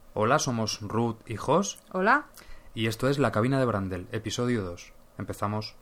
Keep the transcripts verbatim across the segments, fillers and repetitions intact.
Hola, somos Ruth y Jos. Hola. Y esto es La Cabina de Brandel, episodio dos. Empezamos.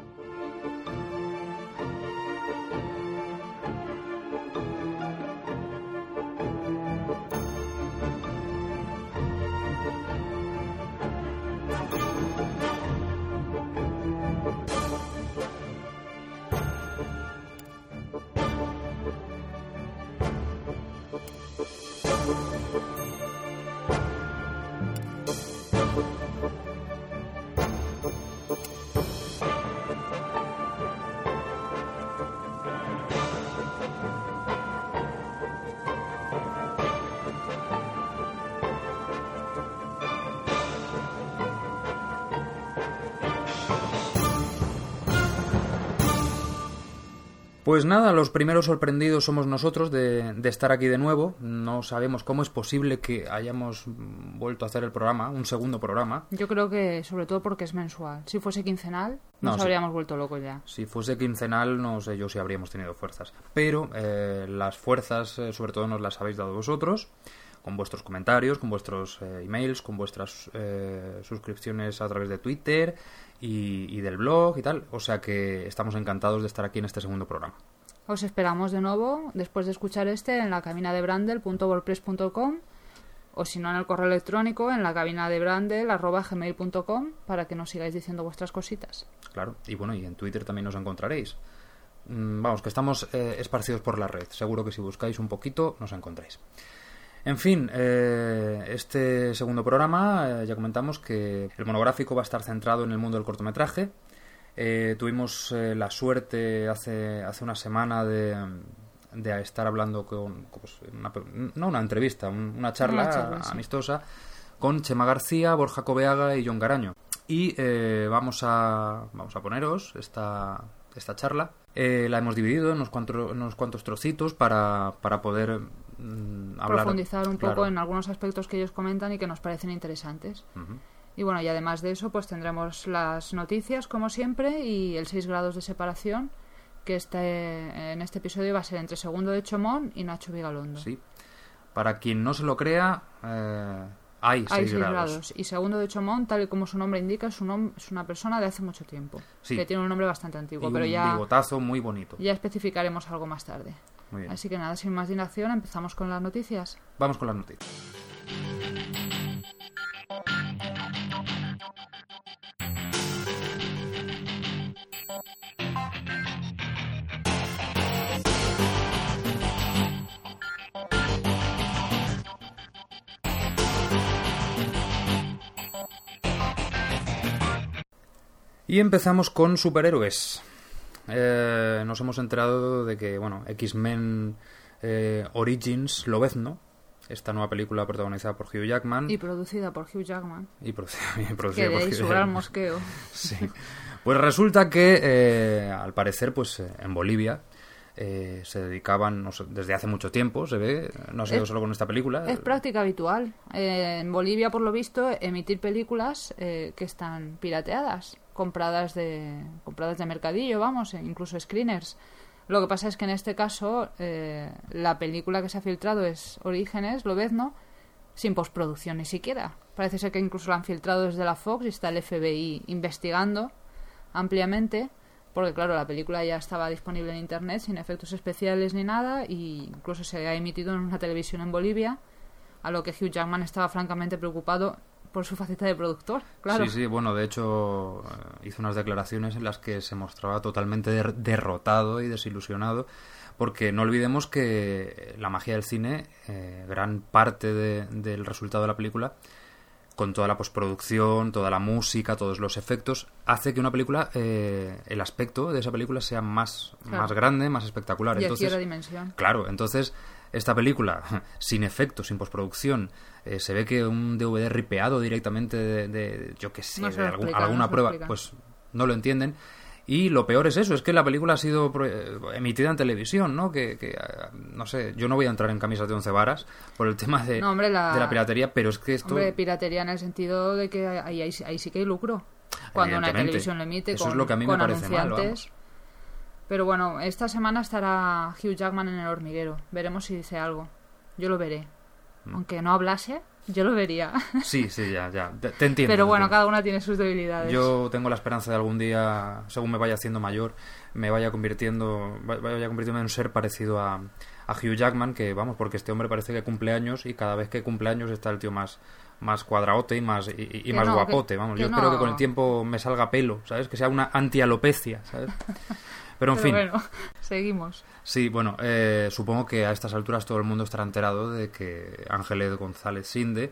Pues nada, los primeros sorprendidos somos nosotros de, de estar aquí de nuevo. No sabemos cómo es posible que hayamos vuelto a hacer el programa, un segundo programa. Yo creo que sobre todo porque es mensual. Si fuese quincenal, nos No, sí. habríamos vuelto locos ya. Si fuese quincenal, no sé yo si habríamos tenido fuerzas. Pero eh, las fuerzas, eh, sobre todo, nos las habéis dado vosotros, con vuestros comentarios, con vuestros eh, emails, con vuestras eh, suscripciones a través de Twitter y, y del blog y tal. O sea que estamos encantados de estar aquí en este segundo programa. Os esperamos de nuevo, después de escuchar este, en la cabina de brandel punto wordpress punto com o si no en el correo electrónico en la cabina de brandel arroba gmail punto com para que nos sigáis diciendo vuestras cositas. Claro, y bueno, y en Twitter también nos encontraréis. Mm, vamos, que estamos eh, esparcidos por la red. Seguro que si buscáis un poquito nos encontráis. En fin, eh, este segundo programa, eh, ya comentamos que el monográfico va a estar centrado en el mundo del cortometraje. Eh, tuvimos eh, la suerte hace, hace una semana de, de estar hablando con, pues, una, no una entrevista, un, una charla, una charla sí. amistosa con Chema García, Borja Cobeaga y Jon Garaño. Y eh, vamos a vamos a poneros esta, esta charla. Eh, la hemos dividido en unos cuantos, unos cuantos trocitos para, para poder mm, hablar, profundizar un claro. poco en algunos aspectos que ellos comentan y que nos parecen interesantes. Uh-huh. Y bueno, y además de eso, pues tendremos las noticias, como siempre, y el seis grados de separación, que este, en este episodio va a ser entre Segundo de Chomón y Nacho Vigalondo. Sí. Para quien no se lo crea, eh, hay seis grados. grados. Y Segundo de Chomón, tal y como su nombre indica, es, un nom- es una persona de hace mucho tiempo. Sí. Que tiene un nombre bastante antiguo, Y pero un ya, bigotazo muy bonito. ya especificaremos algo más tarde. Muy bien. Así que nada, sin más dilación, empezamos con las noticias. Vamos con las noticias. Y empezamos con superhéroes. Eh, nos hemos enterado de que, bueno, X-Men eh, Origins Lobezno, esta nueva película protagonizada por Hugh Jackman. Y producida por Hugh Jackman. Y producida, y producida Que por de ahí Hugh sobra el Jackman. mosqueo. Sí. Pues resulta que, eh, al parecer, pues eh, en Bolivia eh, se dedicaban, no sé, desde hace mucho tiempo, se ve, no ha sido Es- solo con esta película. Es práctica habitual. Eh, en Bolivia, por lo visto, emitir películas eh, que están pirateadas, compradas de compradas de mercadillo, vamos, e incluso screeners. Lo que pasa es que en este caso eh, la película que se ha filtrado es Orígenes, Lobezno, sin postproducción ni siquiera. Parece ser que incluso la han filtrado desde la Fox y está el F B I investigando ampliamente, porque claro, la película ya estaba disponible en internet sin efectos especiales ni nada, y incluso se ha emitido en una televisión en Bolivia, a lo que Hugh Jackman estaba francamente preocupado por su faceta de productor, claro. Sí, sí, bueno, de hecho eh, hizo unas declaraciones en las que se mostraba totalmente der- derrotado y desilusionado, porque no olvidemos que la magia del cine, eh, gran parte de- del resultado de la película, con toda la postproducción, toda la música, todos los efectos, hace que una película, eh, el aspecto de esa película sea más, Claro. más grande, más espectacular. Y Entonces, adquiere dimensión. claro, entonces esta película, sin efectos, sin postproducción, eh, se ve que un D V D ripeado directamente de, de yo qué sé, No se de lo algún- explican, alguna no se lo prueba, explican. pues no lo entienden. Y lo peor es eso, es que la película ha sido pro- eh, emitida en televisión, ¿no? Que, que, eh, no sé, yo no voy a entrar en camisas de once varas por el tema de, No, hombre, la- de la piratería, pero es que esto... Hombre, piratería en el sentido de que ahí, ahí, ahí sí que hay lucro. Cuando una Evidentemente. televisión lo emite Eso con, es lo que a mí me con parece mal, anunciantes. vamos. Pero bueno, esta semana estará Hugh Jackman en El Hormiguero. Veremos si dice algo. Yo lo veré. Aunque no hablase, yo lo vería. Sí, sí, ya, ya. Te, te entiendo. Pero bueno, entiendo. cada una tiene sus debilidades. Yo tengo la esperanza de algún día, según me vaya haciendo mayor, me vaya convirtiendo, vaya convirtiéndome en un ser parecido a, a Hugh Jackman, que vamos, porque este hombre parece que cumple años y cada vez que cumple años está el tío más, más cuadraote y más, y, y más no, guapote, que, vamos. que Yo no. espero que con el tiempo me salga pelo, ¿sabes? Que sea una antialopecia, ¿sabes? Pero en Pero fin. bueno, seguimos. Sí, bueno, eh, supongo que a estas alturas todo el mundo estará enterado de que Ángeles González Sinde,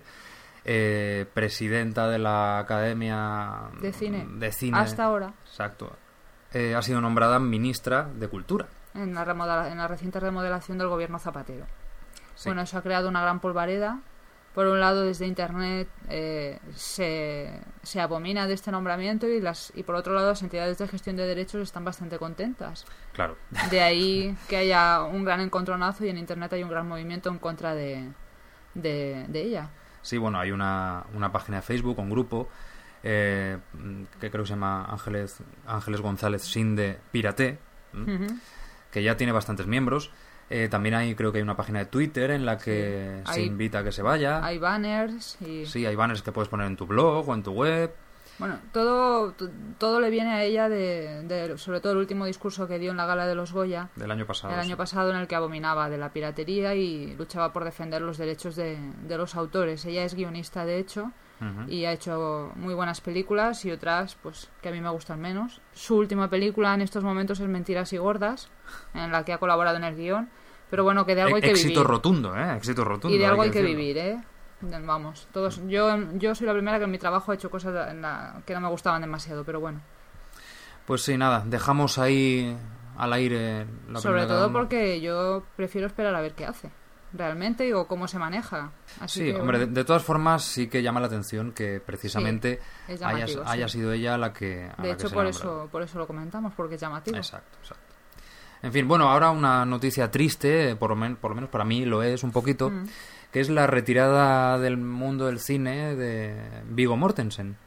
eh, presidenta de la Academia De cine. de Cine, hasta ahora. Exacto. Eh, ha sido nombrada ministra de Cultura. En la, remodela- en la reciente remodelación del gobierno Zapatero. Sí. Bueno, eso ha creado una gran polvareda. Por un lado, desde Internet eh, se, se abomina de este nombramiento y, las, y por otro lado, las entidades de gestión de derechos están bastante contentas. Claro. De ahí que haya un gran encontronazo y en Internet hay un gran movimiento en contra de, de, de ella. Sí, bueno, hay una, una página de Facebook, un grupo, eh, que creo que se llama Ángeles, Ángeles González Sinde Piraté, ¿m? Uh-huh. que ya tiene bastantes miembros. Eh, también hay, creo que hay una página de Twitter en la que Sí. se Hay- invita a que se vaya. Hay banners y... Sí, hay banners que puedes poner en tu blog o en tu web. Bueno, todo, t- todo le viene a ella de, de, sobre todo el último discurso que dio en la gala de los Goya Del año pasado. el año sí. pasado, en el que abominaba de la piratería y luchaba por defender los derechos de, de los autores. Ella es guionista, de hecho, Ujú. y ha hecho muy buenas películas y otras pues que a mí me gustan menos. Su última película en estos momentos es Mentiras y Gordas, en la que ha colaborado en el guión. Pero bueno, que de algo hay que Éxito vivir. rotundo, ¿eh? Éxito rotundo. Y de algo hay que decirlo. vivir, ¿eh? Vamos, todos, yo, yo soy la primera que en mi trabajo he hecho cosas en la, que no me gustaban demasiado, pero bueno. Pues sí, nada, dejamos ahí al aire la Sobre opinión de cada todo uno. porque yo prefiero esperar a ver qué hace realmente o cómo se maneja. Así Sí, que, hombre, de, bueno, de todas formas sí que llama la atención que precisamente es haya, llamativo, sí. haya sido ella la que a de la hecho, que se por le ha eso, nombrado. por eso lo comentamos, porque es llamativo. Exacto, exacto. En fin, bueno, ahora una noticia triste, por lo, men- por lo menos para mí lo es un poquito, Mm. que es la retirada del mundo del cine de Viggo Mortensen,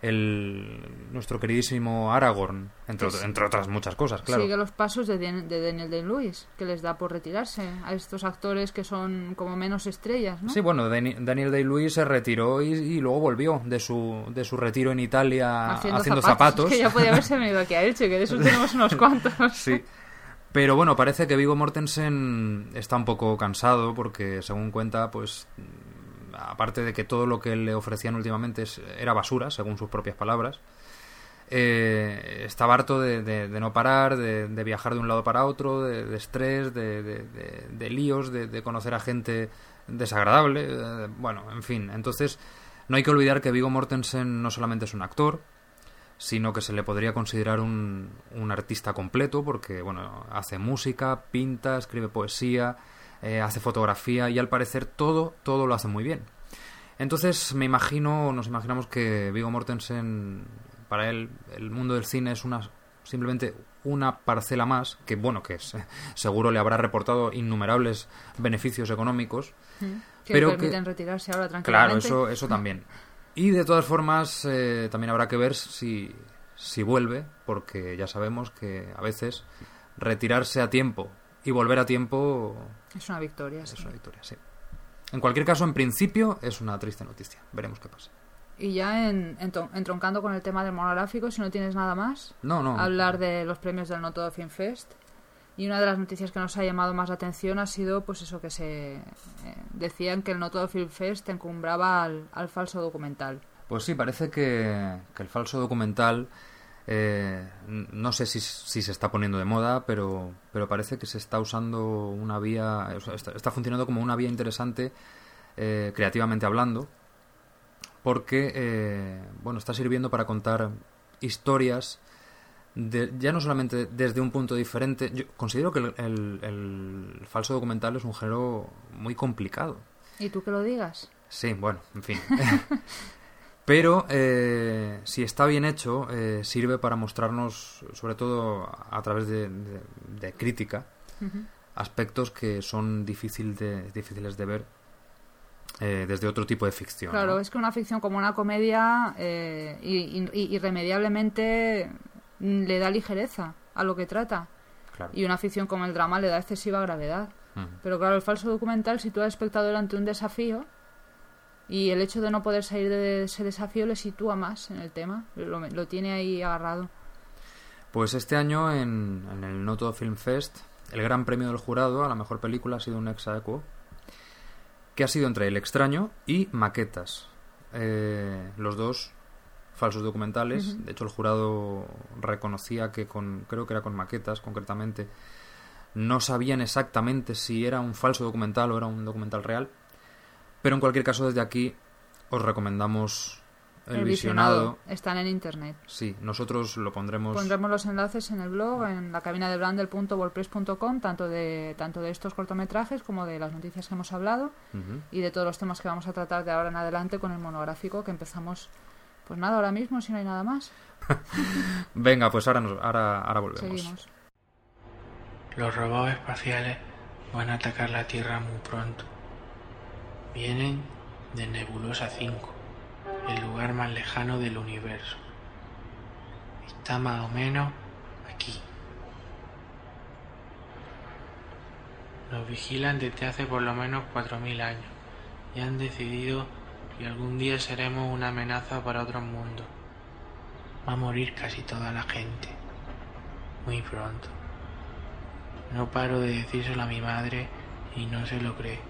el nuestro queridísimo Aragorn, entre, Que ot- sí. entre otras muchas cosas, claro. Sigue los pasos de, Dan- de Daniel Day-Lewis, que les da por retirarse a estos actores que son como menos estrellas, ¿no? Sí, bueno, Dani- Daniel Day-Lewis se retiró y, y luego volvió de su, de su retiro en Italia haciendo, zapatos. Que ya podía haberse venido aquí a Elche, que de esos tenemos unos cuantos. Sí. Pero bueno, parece que Viggo Mortensen está un poco cansado porque, según cuenta, pues aparte de que todo lo que le ofrecían últimamente es- era basura, según sus propias palabras, eh, estaba harto de, de- de no parar, de, de viajar de un lado para otro, de, de estrés, de, de- de- de líos, de, de conocer a gente desagradable, eh, bueno, en fin. Entonces, no hay que olvidar que Viggo Mortensen no solamente es un actor, sino que se le podría considerar un, un artista completo porque, bueno, hace música, pinta, escribe poesía, eh, hace fotografía y al parecer todo, todo lo hace muy bien. Entonces me imagino, nos imaginamos que Viggo Mortensen, para él, el mundo del cine es una simplemente una parcela más, que bueno, que es, seguro le habrá reportado innumerables beneficios económicos, Que pero le permiten que- retirarse ahora claro, tranquilamente. eso, eso también. Y de todas formas, eh, también habrá que ver si, si vuelve, porque ya sabemos que a veces retirarse a tiempo y volver a tiempo Es una victoria, sí. es una victoria, sí. En cualquier caso, en principio, es una triste noticia. Veremos qué pasa. Y ya en, entron- entroncando con el tema del monográfico, si no tienes nada más, No, no. hablar de los premios del No Todo Film Fest. Y una de las noticias que nos ha llamado más la atención ha sido pues eso, que se eh, decían que el No Todo Film Fest encumbraba al, al falso documental. Pues sí, parece que, que el falso documental, eh, n- no sé si, si se está poniendo de moda, pero, pero parece que se está usando una vía, o sea, está, está funcionando como una vía interesante, eh, creativamente hablando, porque, eh, bueno, está sirviendo para contar historias, de, ya no solamente desde un punto diferente. Yo considero que el, el- el falso documental es un género muy complicado. ¿Y tú que lo digas? Sí, bueno, en fin. Pero eh, si está bien hecho, eh, sirve para mostrarnos, sobre todo a través de, de- de crítica, Ujú. aspectos que son difícil de, difíciles de ver eh, desde otro tipo de ficción. Claro, ¿no? es que una ficción como una comedia eh, i- i- irremediablemente mm, le da ligereza a lo que trata. Claro. Y una ficción como el drama le da excesiva gravedad. Uh-huh. Pero claro, el falso documental sitúa al espectador ante un desafío y el hecho de no poder salir de ese desafío le sitúa más en el tema, lo, lo tiene ahí agarrado. Pues este año en, en el Noto Film Fest, el gran premio del jurado a la mejor película ha sido un ex aequo, que ha sido entre El extraño y Maquetas. Eh, los dos falsos documentales. Uh-huh. De hecho, el jurado reconocía que con, creo que era con Maquetas concretamente, no sabían exactamente si era un falso documental o era un documental real, pero en cualquier caso desde aquí os recomendamos el, el visionado. visionado. Están en internet. Sí, nosotros lo pondremos. Pondremos los enlaces en el blog, en la cabina de brandel punto wordpress punto com, tanto de tanto de estos cortometrajes como de las noticias que hemos hablado, uh-huh, y de todos los temas que vamos a tratar de ahora en adelante con el monográfico que empezamos, pues nada, ahora mismo, si no hay nada más. Venga, pues ahora, nos, ahora, ahora volvemos. Seguimos. Los robots espaciales van a atacar la Tierra muy pronto. Vienen de Nebulosa cinco, el lugar más lejano del universo. Está más o menos aquí. Nos vigilan desde hace por lo menos cuatro mil años y han decidido que algún día seremos una amenaza para otros mundos. Va a morir casi toda la gente. Muy pronto. No paro de decírselo a mi madre y no se lo cree.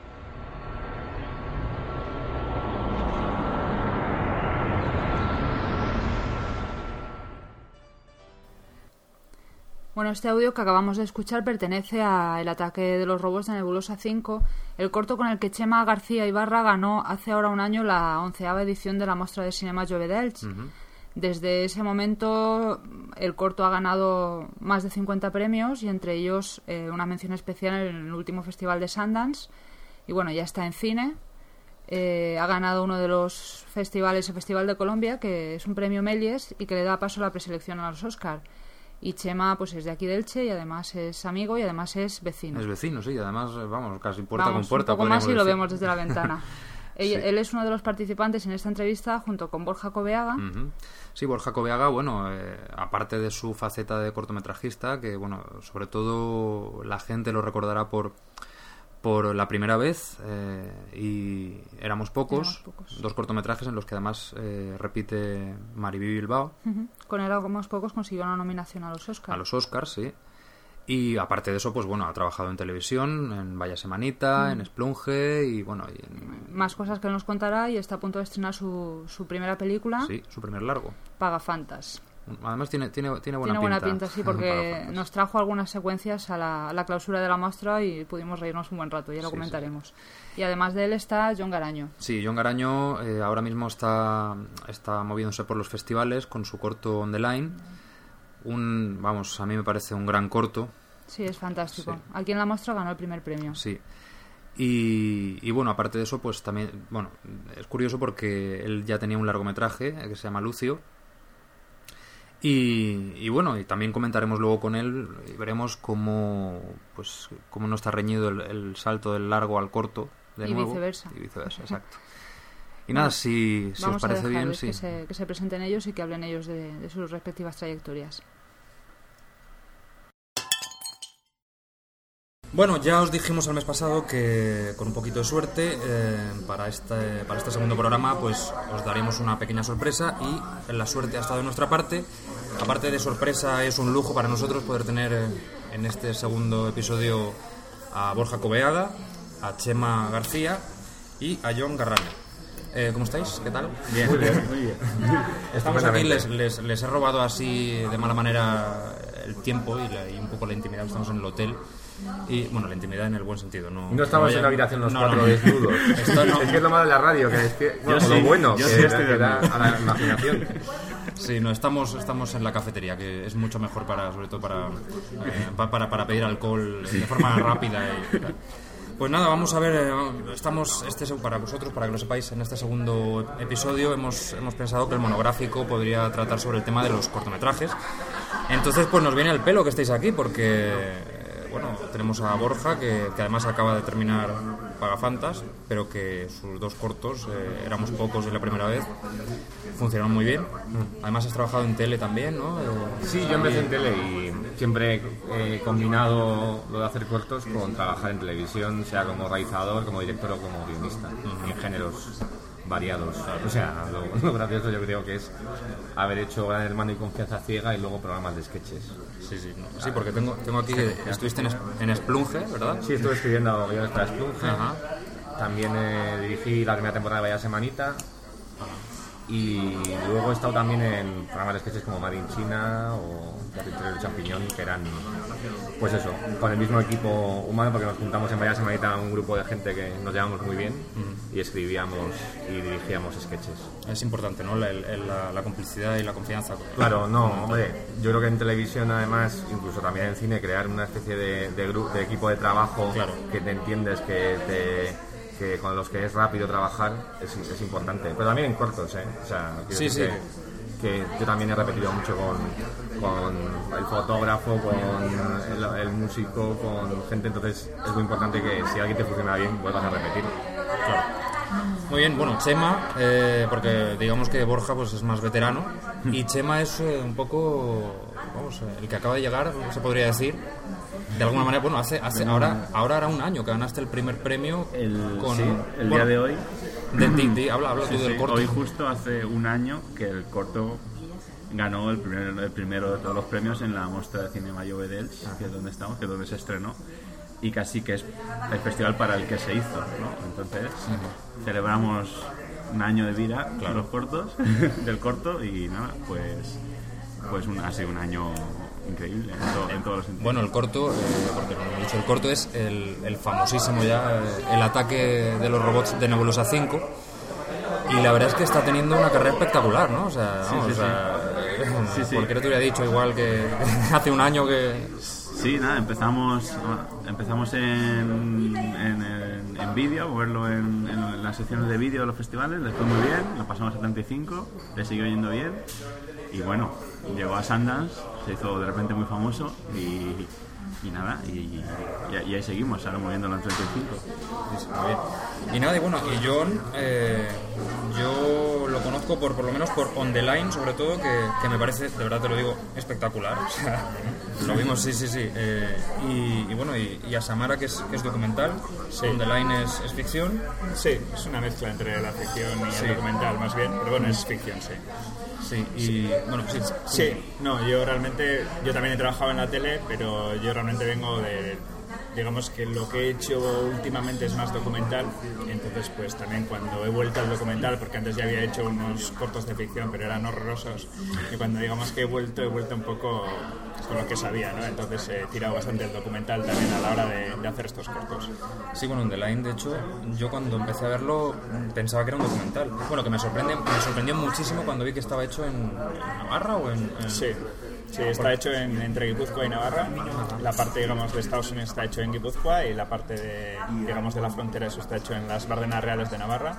Bueno, este audio que acabamos de escuchar pertenece a El ataque de los robots de Nebulosa cinco, el corto con el que Chema García Ibarra ganó hace ahora un año la onceava edición de la Mostra de Cinema Jove d'Elx. Uh-huh. Desde ese momento el corto ha ganado más de cincuenta premios y entre ellos eh, una mención especial en el último festival de Sundance. Y bueno, ya está en cine. Eh, ha ganado uno de los festivales, el Festival de Colombia, que es un premio Méliès y que le da paso a la preselección a los Oscar. Y Chema pues es de aquí de Elche y además es amigo y además es vecino. Es vecino, sí, además vamos, casi puerta vamos, con puerta. Un poco más y lo vemos desde la ventana. Él, sí. él es uno de los participantes en esta entrevista junto con Borja Coveaga. Uh-huh. Sí, Borja Coveaga, bueno, eh, aparte de su faceta de cortometrajista, que bueno, sobre todo la gente lo recordará por por La primera vez eh, y Éramos pocos, Éramos pocos, dos cortometrajes en los que además eh, repite Mariví Bilbao. Uh-huh. Con Éramos pocos consiguió una nominación a los Oscars. A los Oscars, sí. Y aparte de eso, pues bueno, ha trabajado en televisión, en Vaya Semanita, mm. en Esplunge y bueno... Y en... Más cosas que él nos contará y está a punto de estrenar su, su primera película. Sí, su primer largo. Pagafantas. Además tiene, tiene, tiene buena tiene pinta. Tiene buena pinta, sí, porque nos trajo algunas secuencias a la, a la clausura de la muestra y pudimos reírnos un buen rato, ya lo sí, comentaremos. Sí. Y además de él está Jon Garaño. Sí, Jon Garaño eh, ahora mismo está, está moviéndose por los festivales con su corto On The Line. Un, vamos, a mí me parece un gran corto. Sí, es fantástico. Sí. Aquí en la muestra ganó el primer premio. Sí. Y, y bueno, aparte de eso, pues también, bueno, es curioso porque él ya tenía un largometraje que se llama Lucio. Y, y bueno, y también comentaremos luego con él y veremos cómo, pues, cómo no está reñido el, el salto del largo al corto de y nuevo. Viceversa. Y viceversa. Exacto. Y nada, si, si os parece bien, sí. Que se, que se presenten ellos y que hablen ellos de, de sus respectivas trayectorias. Bueno, ya os dijimos el mes pasado que con un poquito de suerte eh, para este para este segundo programa pues os daremos una pequeña sorpresa y la suerte ha estado de nuestra parte. Aparte de sorpresa, es un lujo para nosotros poder tener eh, en este segundo episodio a Borja Coveaga, a Chema García y a Jon Garaño. Eh, ¿Cómo estáis? ¿Qué tal? Bien, muy bien, muy bien. Estamos aquí, les, les, les he robado así de mala manera el tiempo y, la, y un poco la intimidad. Estamos en el hotel. Y bueno, la intimidad en el buen sentido. No, no estamos no en una habitación los no, cuatro no, desnudos. Esto no. Es que es lo malo de la radio, que es que, bueno, sí, lo bueno, yo que, sí da, que da a la imaginación. Sí, no, estamos, estamos en la cafetería, que es mucho mejor para, sobre todo para, eh, para, para pedir alcohol sí. de forma rápida y tal. Pues nada, vamos a ver, estamos, este para vosotros, para que lo sepáis, en este segundo episodio hemos, hemos pensado que el monográfico podría tratar sobre el tema de los cortometrajes. Entonces pues nos viene al pelo que estéis aquí, porque bueno, tenemos a Borja, que, que además acaba de terminar pagafantas, pero que sus dos cortos, eh, éramos pocos en la primera vez, funcionaron muy bien. Además has trabajado en tele también, ¿no? Eh, Sí, yo empecé en tele y siempre he combinado lo de hacer cortos con trabajar en televisión, sea como realizador, como director o como guionista, en géneros variados. O sea, lo, lo gracioso yo creo que es haber hecho Gran Hermano y Confianza Ciega y luego programas de sketches. Sí, sí, no. Sí, porque tengo, tengo aquí que estuviste en, es- en Splunge, ¿verdad? Sí, estuve escribiendo guiones para Splunge. Ajá. También eh, dirigí la primera temporada de Vaya Semanita. Y luego he estado también en programas de sketches como Made in China o Territorio del Champiñón, que eran, pues eso, con el mismo equipo humano, porque nos juntamos en Vaya Semanita un grupo de gente que nos llevamos muy bien y escribíamos y dirigíamos sketches. Es importante, ¿no? La, el- la, la complicidad y la confianza. Claro, no, hombre, yo creo que en televisión además, incluso también en cine, crear una especie de, de, gru- de equipo de trabajo Claro. que te entiendes, que te... que con los que es rápido trabajar es, es importante, pero también en cortos, ¿eh? O sea, quiero Sí, decir sí. Que, que yo también he repetido mucho con, con el fotógrafo, con el, el músico, con gente, entonces es muy importante que si alguien te funciona bien vuelvas a repetir. Claro. Muy bien, bueno, Chema, eh, porque digamos que Borja pues es más veterano y Chema es eh, un poco, vamos, eh, el que acaba de llegar, se podría decir, de alguna manera, bueno, hace, hace ahora, ahora hará un año que ganaste el primer premio El, con... sí, el bueno, día de hoy. de- de- de- habla habla Sí, tú del sí, corto. hoy justo hace un año que el corto ganó el, primer, el primero de todos los premios en la Mostra de Cine Mayo de Elx, que es donde estamos, que es donde se estrenó, y casi que es el festival para el que se hizo, ¿no? Entonces celebramos un año de vida, claro, los cortos, del corto, y nada, pues, pues un, ha sido un año increíble en, to- en todos los sentidos. Bueno, el corto, eh, porque no lo he dicho, el corto es el, el famosísimo ya, eh, el ataque de los robots de Nebulosa cinco. Y la verdad es que está teniendo una carrera espectacular, ¿no? O sea, vamos, sí, o sea, Sí, sí. cualquiera te hubiera dicho igual que hace un año que... Sí, nada, empezamos empezamos en, en, en, en vídeo, verlo en, en las secciones de vídeo de los festivales, le fue muy bien, lo pasamos a setenta y cinco, le siguió yendo bien, y bueno, llegó a Sundance, se hizo de repente muy famoso, y, y nada, y, y, y ahí seguimos, ahora moviéndolo en treinta y cinco. Sí, muy bien. Y nada, y bueno, y John, eh, yo lo conozco por por lo menos por On The Line, sobre todo, que, que me parece, de verdad te lo digo, espectacular. O sea, lo vimos, sí, sí, sí. Eh, y, y bueno, y, y a Samara, que es, que es documental, On The Line es, es ficción. Sí, es una mezcla entre la ficción y Sí. el documental, más bien, pero bueno, es ficción, sí. Sí, y bueno, sí. Sí, no, yo realmente, yo también he trabajado en la tele, pero yo realmente vengo de, digamos que lo que he hecho últimamente es más documental, entonces pues también cuando he vuelto al documental, porque antes ya había hecho unos cortos de ficción, pero eran horrorosos, y cuando digamos que he vuelto, he vuelto un poco con lo que sabía, ¿no? Entonces he tirado bastante el documental también a la hora de, de hacer estos cortos. Sí, bueno, On The Line, de hecho, yo cuando empecé a verlo pensaba que era un documental. Bueno, que me sorprende, me sorprendió muchísimo cuando vi que estaba hecho en, en Navarra o en... en- Sí, sí, está hecho en, entre Guipúzcoa y Navarra. La parte, digamos, de Estados Unidos está hecho en Guipúzcoa y la parte de, digamos, de la frontera eso está hecho en las Bardenas Reales de Navarra.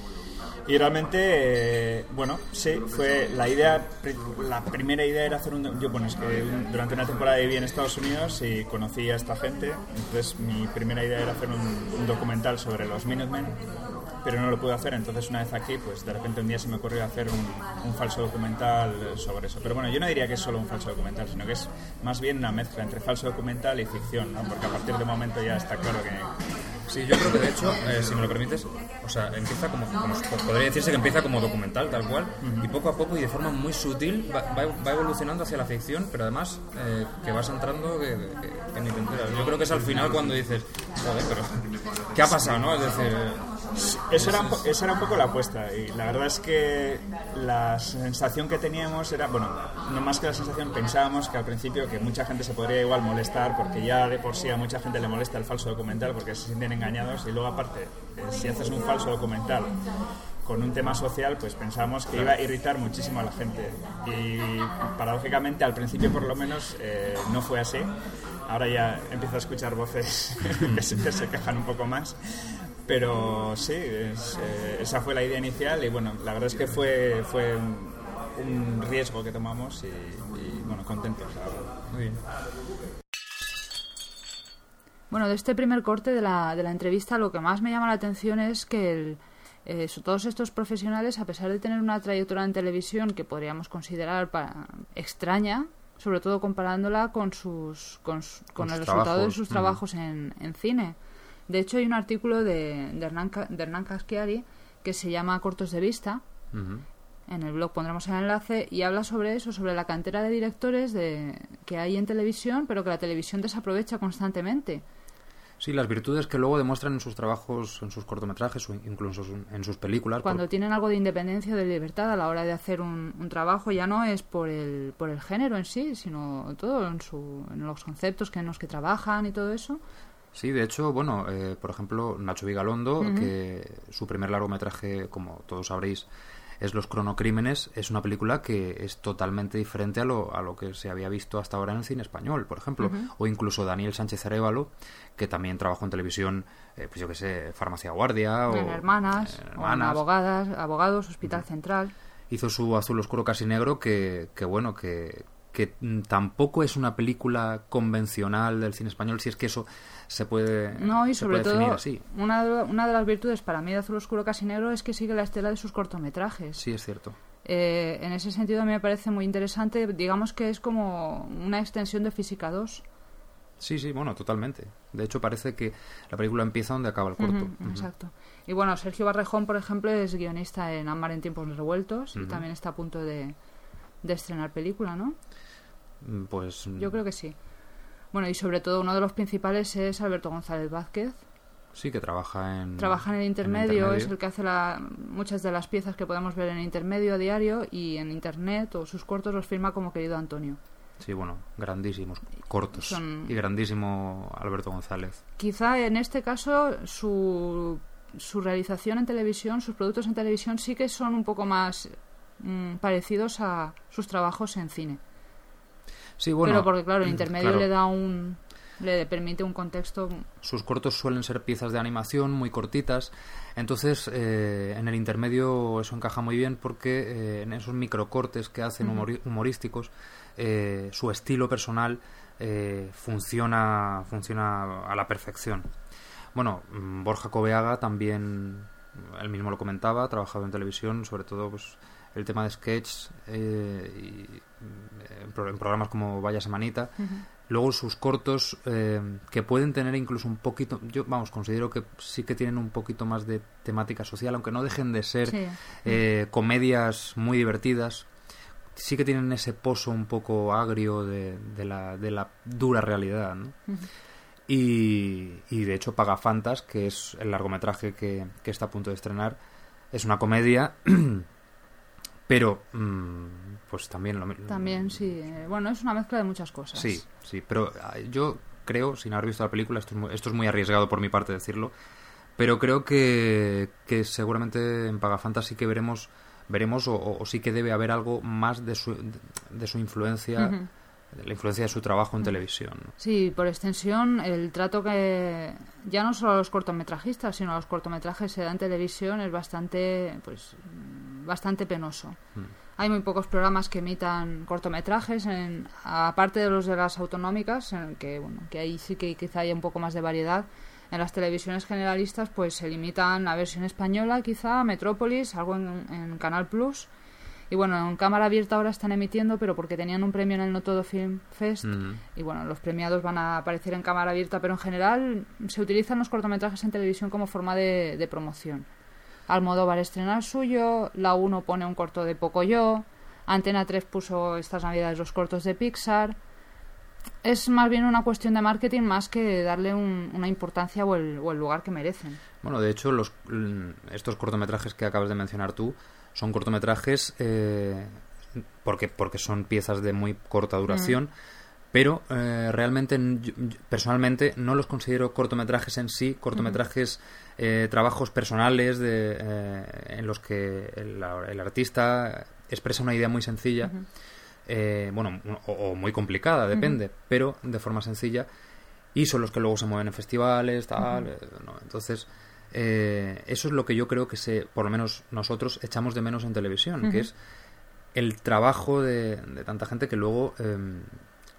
Y realmente, eh, bueno, sí, fue la idea, pri- la primera idea era hacer un... do- Yo, bueno, es que un- durante una temporada viví en Estados Unidos y conocí a esta gente, entonces mi primera idea era hacer un, un documental sobre los Minutemen, pero no lo pude hacer, entonces una vez aquí, pues de repente un día se me ocurrió hacer un, un falso documental sobre eso. Pero bueno, yo no diría que es solo un falso documental, sino que es más bien una mezcla entre falso documental y ficción, ¿no? Porque a partir de un momento ya está claro que... Sí, yo creo que de hecho, eh, si me lo permites, o sea, empieza como, como podría decirse que empieza como documental, tal cual, y poco a poco y de forma muy sutil va, va, va evolucionando hacia la ficción, pero además eh, que vas entrando que, que, que ni te enteras. Yo creo que es al final cuando dices, joder, pero ¿qué ha pasado, no? Es decir, Eso era, un po- esa era un poco la apuesta y la verdad es que la sensación que teníamos era, bueno, no más que la sensación, pensábamos que al principio que mucha gente se podría igual molestar porque ya de por sí a mucha gente le molesta el falso documental porque se sienten engañados y luego aparte, eh, si haces un falso documental con un tema social, pues pensamos que iba a irritar muchísimo a la gente y paradójicamente al principio por lo menos eh, no fue así. Ahora ya empiezo a escuchar voces que se, que se quejan un poco más. Pero sí, es, eh, esa fue la idea inicial y bueno, la verdad es que fue, fue un, un riesgo que tomamos y, y bueno, contentos, la verdad. muy bien. Bueno, de este primer corte de la, de la entrevista, lo que más me llama la atención es que el, eh, todos estos profesionales, a pesar de tener una trayectoria en televisión que podríamos considerar para, extraña, sobre todo comparándola con sus con, su, con, con el resultado trabajos. de sus trabajos uh-huh. en, en cine. De hecho, hay un artículo de, de, Hernán, de Hernán Caschiari que se llama Cortos de Vista. Uh-huh. En el blog pondremos el enlace y habla sobre eso, sobre la cantera de directores de, que hay en televisión, pero que la televisión desaprovecha constantemente. Sí, las virtudes que luego demuestran en sus trabajos, en sus cortometrajes o incluso en sus películas. Cuando por... tienen algo de independencia o de libertad a la hora de hacer un, un trabajo, ya no es por el, por el género en sí, sino todo en, su, en los conceptos que en los que trabajan y todo eso. Sí, de hecho, bueno, eh, por ejemplo, Nacho Vigalondo, uh-huh. que su primer largometraje, como todos sabréis, es Los cronocrímenes, es una película que es totalmente diferente a lo, a lo que se había visto hasta ahora en el cine español, por ejemplo. Uh-huh. O incluso Daniel Sánchez Arévalo, que también trabajó en televisión, eh, pues yo qué sé, Farmacia Guardia. En o Hermanas, en o en Abogadas, Abogados, Hospital uh-huh. Central. Hizo su Azul Oscuro Casi Negro, que, que bueno, que... que tampoco es una película convencional del cine español, si es que eso se puede no y sobre todo así. Una, de, una de las virtudes para mí de Azul Oscuro Casi Negro es que sigue la estela de sus cortometrajes. Sí, es cierto. Eh, en ese sentido a mí me parece muy interesante, digamos que es como una extensión de Física dos. Sí, sí, bueno, totalmente. De hecho parece que la película empieza donde acaba el corto. Uh-huh, uh-huh. Exacto. Y bueno, Sergio Barrejón, por ejemplo, es guionista en Ámbar en tiempos revueltos uh-huh. y también está a punto de, de estrenar película, ¿no? Pues yo creo que sí. Bueno, y sobre todo uno de los principales es Alberto González Vázquez. Sí, que trabaja en... Trabaja en el intermedio, en el intermedio. Es el que hace la, muchas de las piezas que podemos ver en el intermedio a diario, y en internet o sus cortos los firma como Querido Antonio. Sí, bueno, grandísimos cortos. Son... Y grandísimo Alberto González. Quizá en este caso su, su realización en televisión, sus productos en televisión sí que son un poco más mmm, parecidos a sus trabajos en cine. Sí, bueno, pero porque claro, el intermedio claro. le da un le permite un contexto. Sus cortos suelen ser piezas de animación muy cortitas, entonces eh, en el intermedio eso encaja muy bien porque eh, en esos microcortes que hacen humor, humorísticos eh, su estilo personal eh, funciona funciona a la perfección. Bueno, Borja Coveaga también, él mismo lo comentaba, ha trabajado en televisión, sobre todo pues el tema de sketch eh, y en programas como Vaya Semanita. Uh-huh. Luego sus cortos eh, que pueden tener incluso un poquito, yo vamos, considero que sí que tienen un poquito más de temática social, aunque no dejen de ser sí. eh, comedias muy divertidas, sí que tienen ese pozo un poco agrio de, de, la, de la dura realidad, ¿no? Uh-huh. y, y de hecho Pagafantas, que es el largometraje que, que está a punto de estrenar, es una comedia pero mmm, pues también lo también sí, bueno, es una mezcla de muchas cosas. Sí, sí, pero yo creo, sin haber visto la película, esto es muy, esto es muy arriesgado por mi parte decirlo, pero creo que, que seguramente en Pagafantas sí que veremos veremos o, o sí que debe haber algo más de su, de su influencia, uh-huh. de la influencia de su trabajo en uh-huh. televisión. Sí, por extensión, el trato que ya no solo a los cortometrajistas, sino a los cortometrajes se da en televisión es bastante, pues, bastante penoso. Uh-huh. Hay muy pocos programas que emitan cortometrajes, en, aparte de los de las autonómicas, en que bueno, que ahí sí que quizá haya un poco más de variedad. En las televisiones generalistas pues se limitan a versión española, quizá, Metrópolis, algo en, en Canal Plus. Y bueno, en cámara abierta ahora están emitiendo, pero porque tenían un premio en el No Todo Film Fest. Mm. Y bueno, los premiados van a aparecer en cámara abierta, pero en general se utilizan los cortometrajes en televisión como forma de, de promoción. Almodóvar estrena el suyo, La uno pone un corto de Pocoyo, Antena tres puso estas navidades los cortos de Pixar. Es más bien una cuestión de marketing más que darle un, una importancia o el, o el lugar que merecen. Bueno, de hecho, los, estos cortometrajes que acabas de mencionar tú son cortometrajes eh, porque, porque son piezas de muy corta duración, mm. pero eh, realmente, yo, personalmente, no los considero cortometrajes en sí, cortometrajes, mm. eh, trabajos personales de, eh, en los que el, el artista expresa una idea muy sencilla, mm. Eh, bueno, o, o muy complicada, depende, uh-huh. pero de forma sencilla, y son los que luego se mueven en festivales, tal, uh-huh. eh, ¿no? Entonces, eh, eso es lo que yo creo que se, por lo menos nosotros echamos de menos en televisión, uh-huh. que es el trabajo de, de tanta gente que luego eh,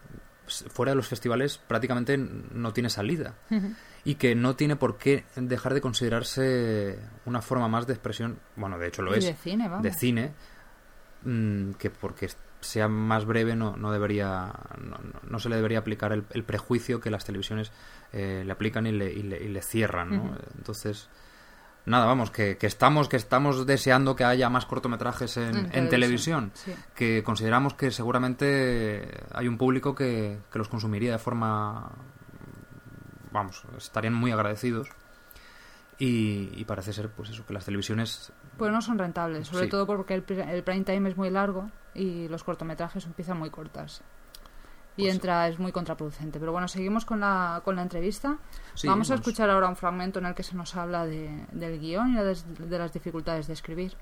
fuera de los festivales prácticamente no tiene salida. Ujú. Y que no tiene por qué dejar de considerarse una forma más de expresión, bueno, de hecho lo Y es, de cine, vamos. de cine, mmm, que porque sea más breve no, no debería no, no, no se le debería aplicar el, el prejuicio que las televisiones eh, le aplican y le, y le, y le cierran, ¿no? Ujú. Entonces, nada, vamos, que, que estamos que estamos deseando que haya más cortometrajes en, En en televisión, televisión, sí. que consideramos que seguramente hay un público que, que los consumiría de forma, vamos, estarían muy agradecidos. Y, y parece ser, pues eso, que las televisiones... Pues no son rentables, sobre Sí. todo porque el, pri- el prime time es muy largo y los cortometrajes empiezan muy cortas. Y Pues- entra, es muy contraproducente. Pero bueno, seguimos con la, con la entrevista. Sí, Vamos a vamos. escuchar ahora un fragmento en el que se nos habla de, del guión y de, las- de las dificultades de escribir.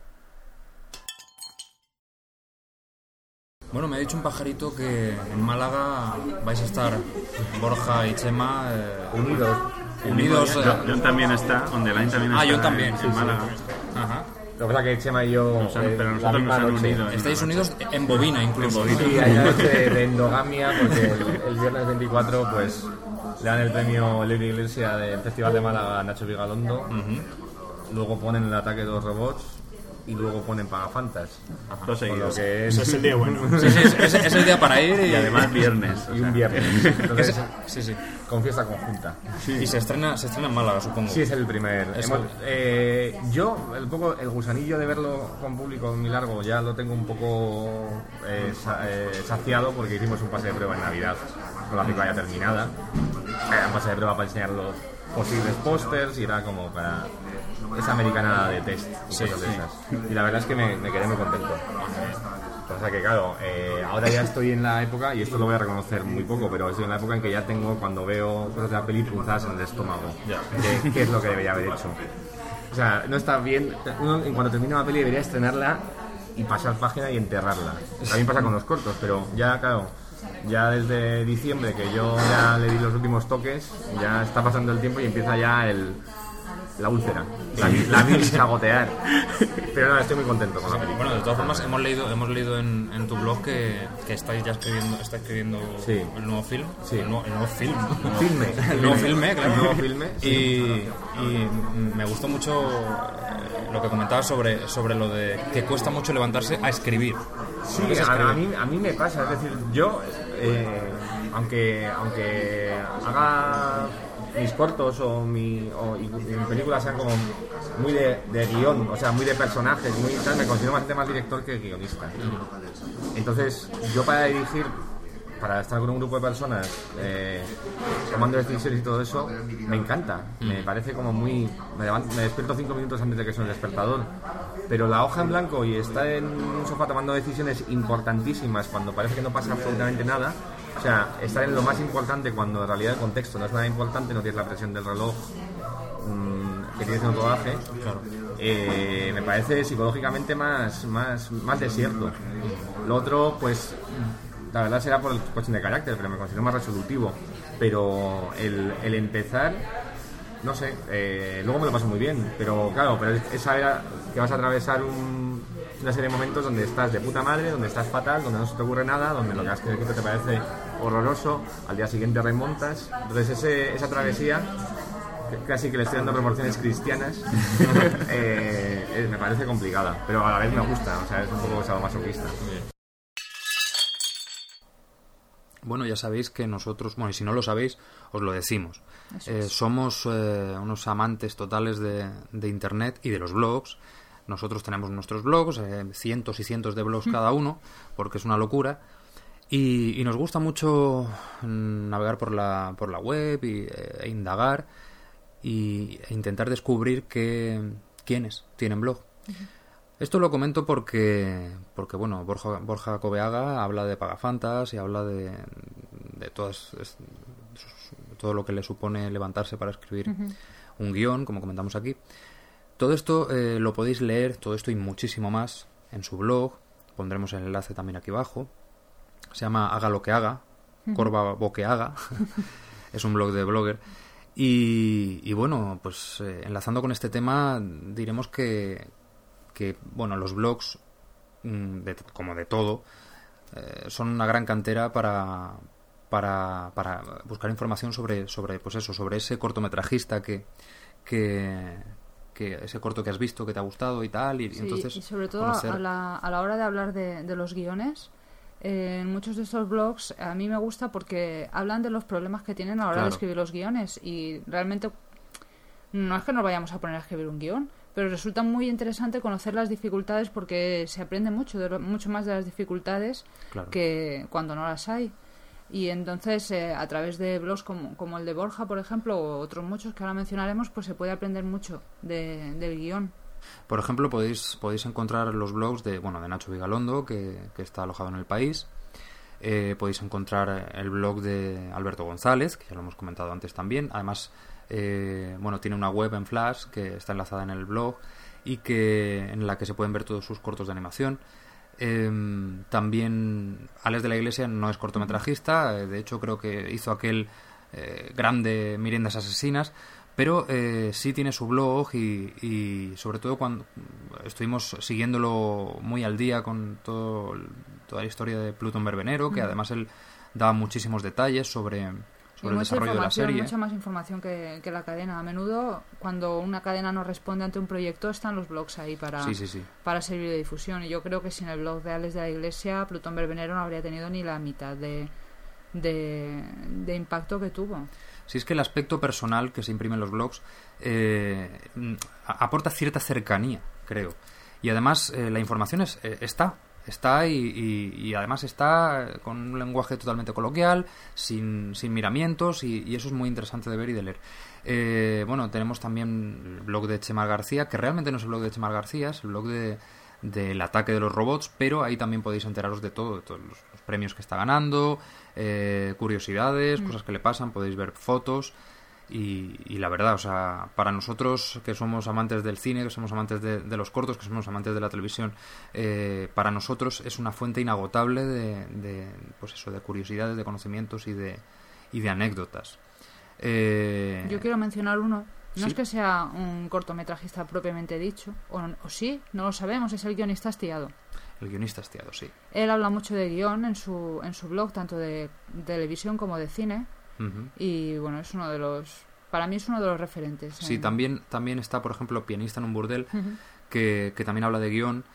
Bueno, me ha dicho un pajarito que en Málaga vais a estar Borja y Chema eh, Unidos. unidos. eh, John, John también está, On The Line también Ah, está John también, en, sí, en sí. Málaga. Ajá. Lo que pasa es que Chema y yo, Nos han- eh, pero la nosotros misma nos han noche. unido. en Estáis una unidos en bobina incluso. En bobina. Sí, hay una noche de endogamia porque el, el viernes veinticuatro pues le dan el premio Libre Iglesia del Festival de Málaga a Nacho Vigalondo. Luego ponen el ataque de los robots y luego ponen Pagafantas. Dos Con lo seguidos. que Ese es, es el día bueno. Sí, sí, es, es- es el día para ir y, Y además viernes. o y un sea, viernes. Entonces, Ese- sí, sí. con fiesta conjunta. Y se estrena, se estrena en Málaga, supongo. Sí, es el primer. Eso. Hemos- eh, yo, el poco el gusanillo de verlo con público muy largo ya lo tengo un poco eh, sa- eh, saciado porque hicimos un pase de prueba en Navidad con la película ya terminada. Era un pase de prueba para enseñar los posibles pósters y era como para esa americana de test y Sí, cosas de sí. esas. Y la verdad es que me, me quedé muy contento. O sea que claro, eh, ahora ya estoy en la época, y esto lo voy a reconocer muy poco, pero estoy en la época en que ya tengo, cuando veo cosas de la peli, punzadas en el estómago. ¿Qué, qué es lo que debería haber hecho? O sea, no está bien. Uno, en cuanto termine la peli, debería estrenarla y pasar página y enterrarla. También pasa con los cortos, pero ya, claro, ya desde diciembre, que yo ya le di los últimos toques, ya está pasando el tiempo y empieza ya el... la úlcera, la, la bilis a gotear. Pero no, estoy muy contento con la película. Bueno, de todas formas hemos leído hemos leído en, en tu blog que, que estáis ya escribiendo está escribiendo Sí. el nuevo film, Sí. el, nuevo, el nuevo film, Filme. el nuevo filme, claro. El nuevo filme, sí. Y, y me gustó mucho eh, lo que comentabas sobre sobre lo de que cuesta mucho levantarse a escribir. Sí, Lo que es a, escribir. a mí, a mí me pasa, es decir, yo, eh, aunque, aunque haga mis cortos o, mi, o y, y mis películas sean como muy de, de guión, o sea, muy de personajes, muy tal, me considero bastante más director que guionista. Entonces, yo para dirigir, para estar con un grupo de personas, eh, tomando decisiones y todo eso, me encanta. Me parece como muy... Me, levanto- me despierto cinco minutos antes de que suene el despertador. Pero la hoja en blanco y estar en un sofá tomando decisiones importantísimas cuando parece que no pasa absolutamente nada, o sea, estar en lo más importante cuando en realidad el contexto no es nada importante, no tienes la presión del reloj mmm, que tienes en el rodaje, eh, me parece psicológicamente más, más, más desierto. Lo otro, pues, la verdad será por el cuestión de carácter, pero me considero más resolutivo. Pero el, el empezar, no sé, eh, luego me lo paso muy bien, pero claro, pero es, es saber a- que vas a atravesar un- una serie de momentos donde estás de puta madre, donde estás fatal, donde no se te ocurre nada, donde lo que has escrito te parece horroroso, al día siguiente remontas. Entonces ese, esa travesía, que casi que le estoy dando proporciones cristianas, eh, eh, me parece complicada, pero a la vez me gusta, o sea, es un poco sadomasoquista. Bueno, ya sabéis que nosotros, bueno, y si no lo sabéis, os lo decimos. Eh, somos eh, unos amantes totales de, de Internet y de los blogs. Nosotros tenemos nuestros blogs, eh, cientos y cientos de blogs cada uno, porque es una locura. Y, y nos gusta mucho mm, navegar por la, por la web y, eh, e indagar y, e intentar descubrir que, quiénes tienen blog. Esto lo comento porque, porque bueno, Borja, Borja Coveaga habla de Pagafantas y habla de, de todas, es- todo lo que le supone levantarse para escribir un guión, como comentamos aquí. Todo esto eh, lo podéis leer, todo esto y muchísimo más, en su blog. Pondremos el enlace también aquí abajo. Se llama Haga lo que haga, Corva Boqueaga. Es un blog de blogger. Y, y bueno, pues eh, enlazando con este tema, diremos que, que bueno, los blogs, mm, de- como de todo, eh, son una gran cantera para, para, para buscar información sobre, sobre, pues eso, sobre ese cortometrajista que, que, que ese corto que has visto, que te ha gustado y tal. Y, sí, y entonces y sobre todo conocer... a, la, a la hora de hablar de, de los guiones, eh, en muchos de estos blogs a mí me gusta porque hablan de los problemas que tienen a la hora Claro. de escribir los guiones y realmente no es que nos vayamos a poner a escribir un guión, pero resulta muy interesante conocer las dificultades porque se aprende mucho, de lo, mucho más de las dificultades Claro. que cuando no las hay. Y entonces, eh, a través de blogs como, como el de Borja, por ejemplo, o otros muchos que ahora mencionaremos, pues se puede aprender mucho de, del guión. Por ejemplo, podéis, podéis encontrar los blogs de, bueno, de Nacho Vigalondo, que, que está alojado en El País. Eh, podéis encontrar el blog de Alberto González, que ya lo hemos comentado antes también. Además, eh, bueno, tiene una web en Flash que está enlazada en el blog y que en la que se pueden ver todos sus cortos de animación. Eh, también Alex de la Iglesia no es cortometrajista, eh, de hecho creo que hizo aquel eh, grande Miriendas Asesinas, pero eh, sí tiene su blog y, y sobre todo cuando estuvimos siguiéndolo muy al día con todo, toda la historia de Plutón Verbenero, que además él daba muchísimos detalles sobre, sobre el mucha desarrollo de la información, serie. mucha más información que, que la cadena. A menudo, cuando una cadena no responde ante un proyecto, están los blogs ahí para, Sí, sí, sí. para servir de difusión. Y yo creo que sin el blog de Alex de la Iglesia, Plutón Verbenero no habría tenido ni la mitad de, de, de impacto que tuvo. Si es que el aspecto personal que se imprime en los blogs eh, aporta cierta cercanía, creo. Y además eh, la información es, eh, está, está y, y, y además está con un lenguaje totalmente coloquial, sin, sin miramientos y, y eso es muy interesante de ver y de leer. Eh, bueno, tenemos también el blog de Chema García, que realmente no es el blog de Chema García, es el blog de del ataque de los robots, pero ahí también podéis enteraros de todo, de todos los, los premios que está ganando, eh, curiosidades, mm. cosas que le pasan, podéis ver fotos y, y la verdad, o sea, para nosotros que somos amantes del cine, que somos amantes de, de los cortos, que somos amantes de la televisión, eh, para nosotros es una fuente inagotable de, de, pues eso, de curiosidades, de conocimientos y de, y de anécdotas. Eh, Yo quiero mencionar uno. No ¿Sí? es que sea un cortometrajista propiamente dicho, o, o sí, no lo sabemos, es el guionista Astiado. El guionista Astiado, sí. Él habla mucho de guión en su, en su blog, tanto de, de televisión como de cine, Uh-huh. y bueno, es uno de los... Para mí es uno de los referentes. Sí, en... también, también está, por ejemplo, Pianista en un burdel, Uh-huh. que, que también habla de guión,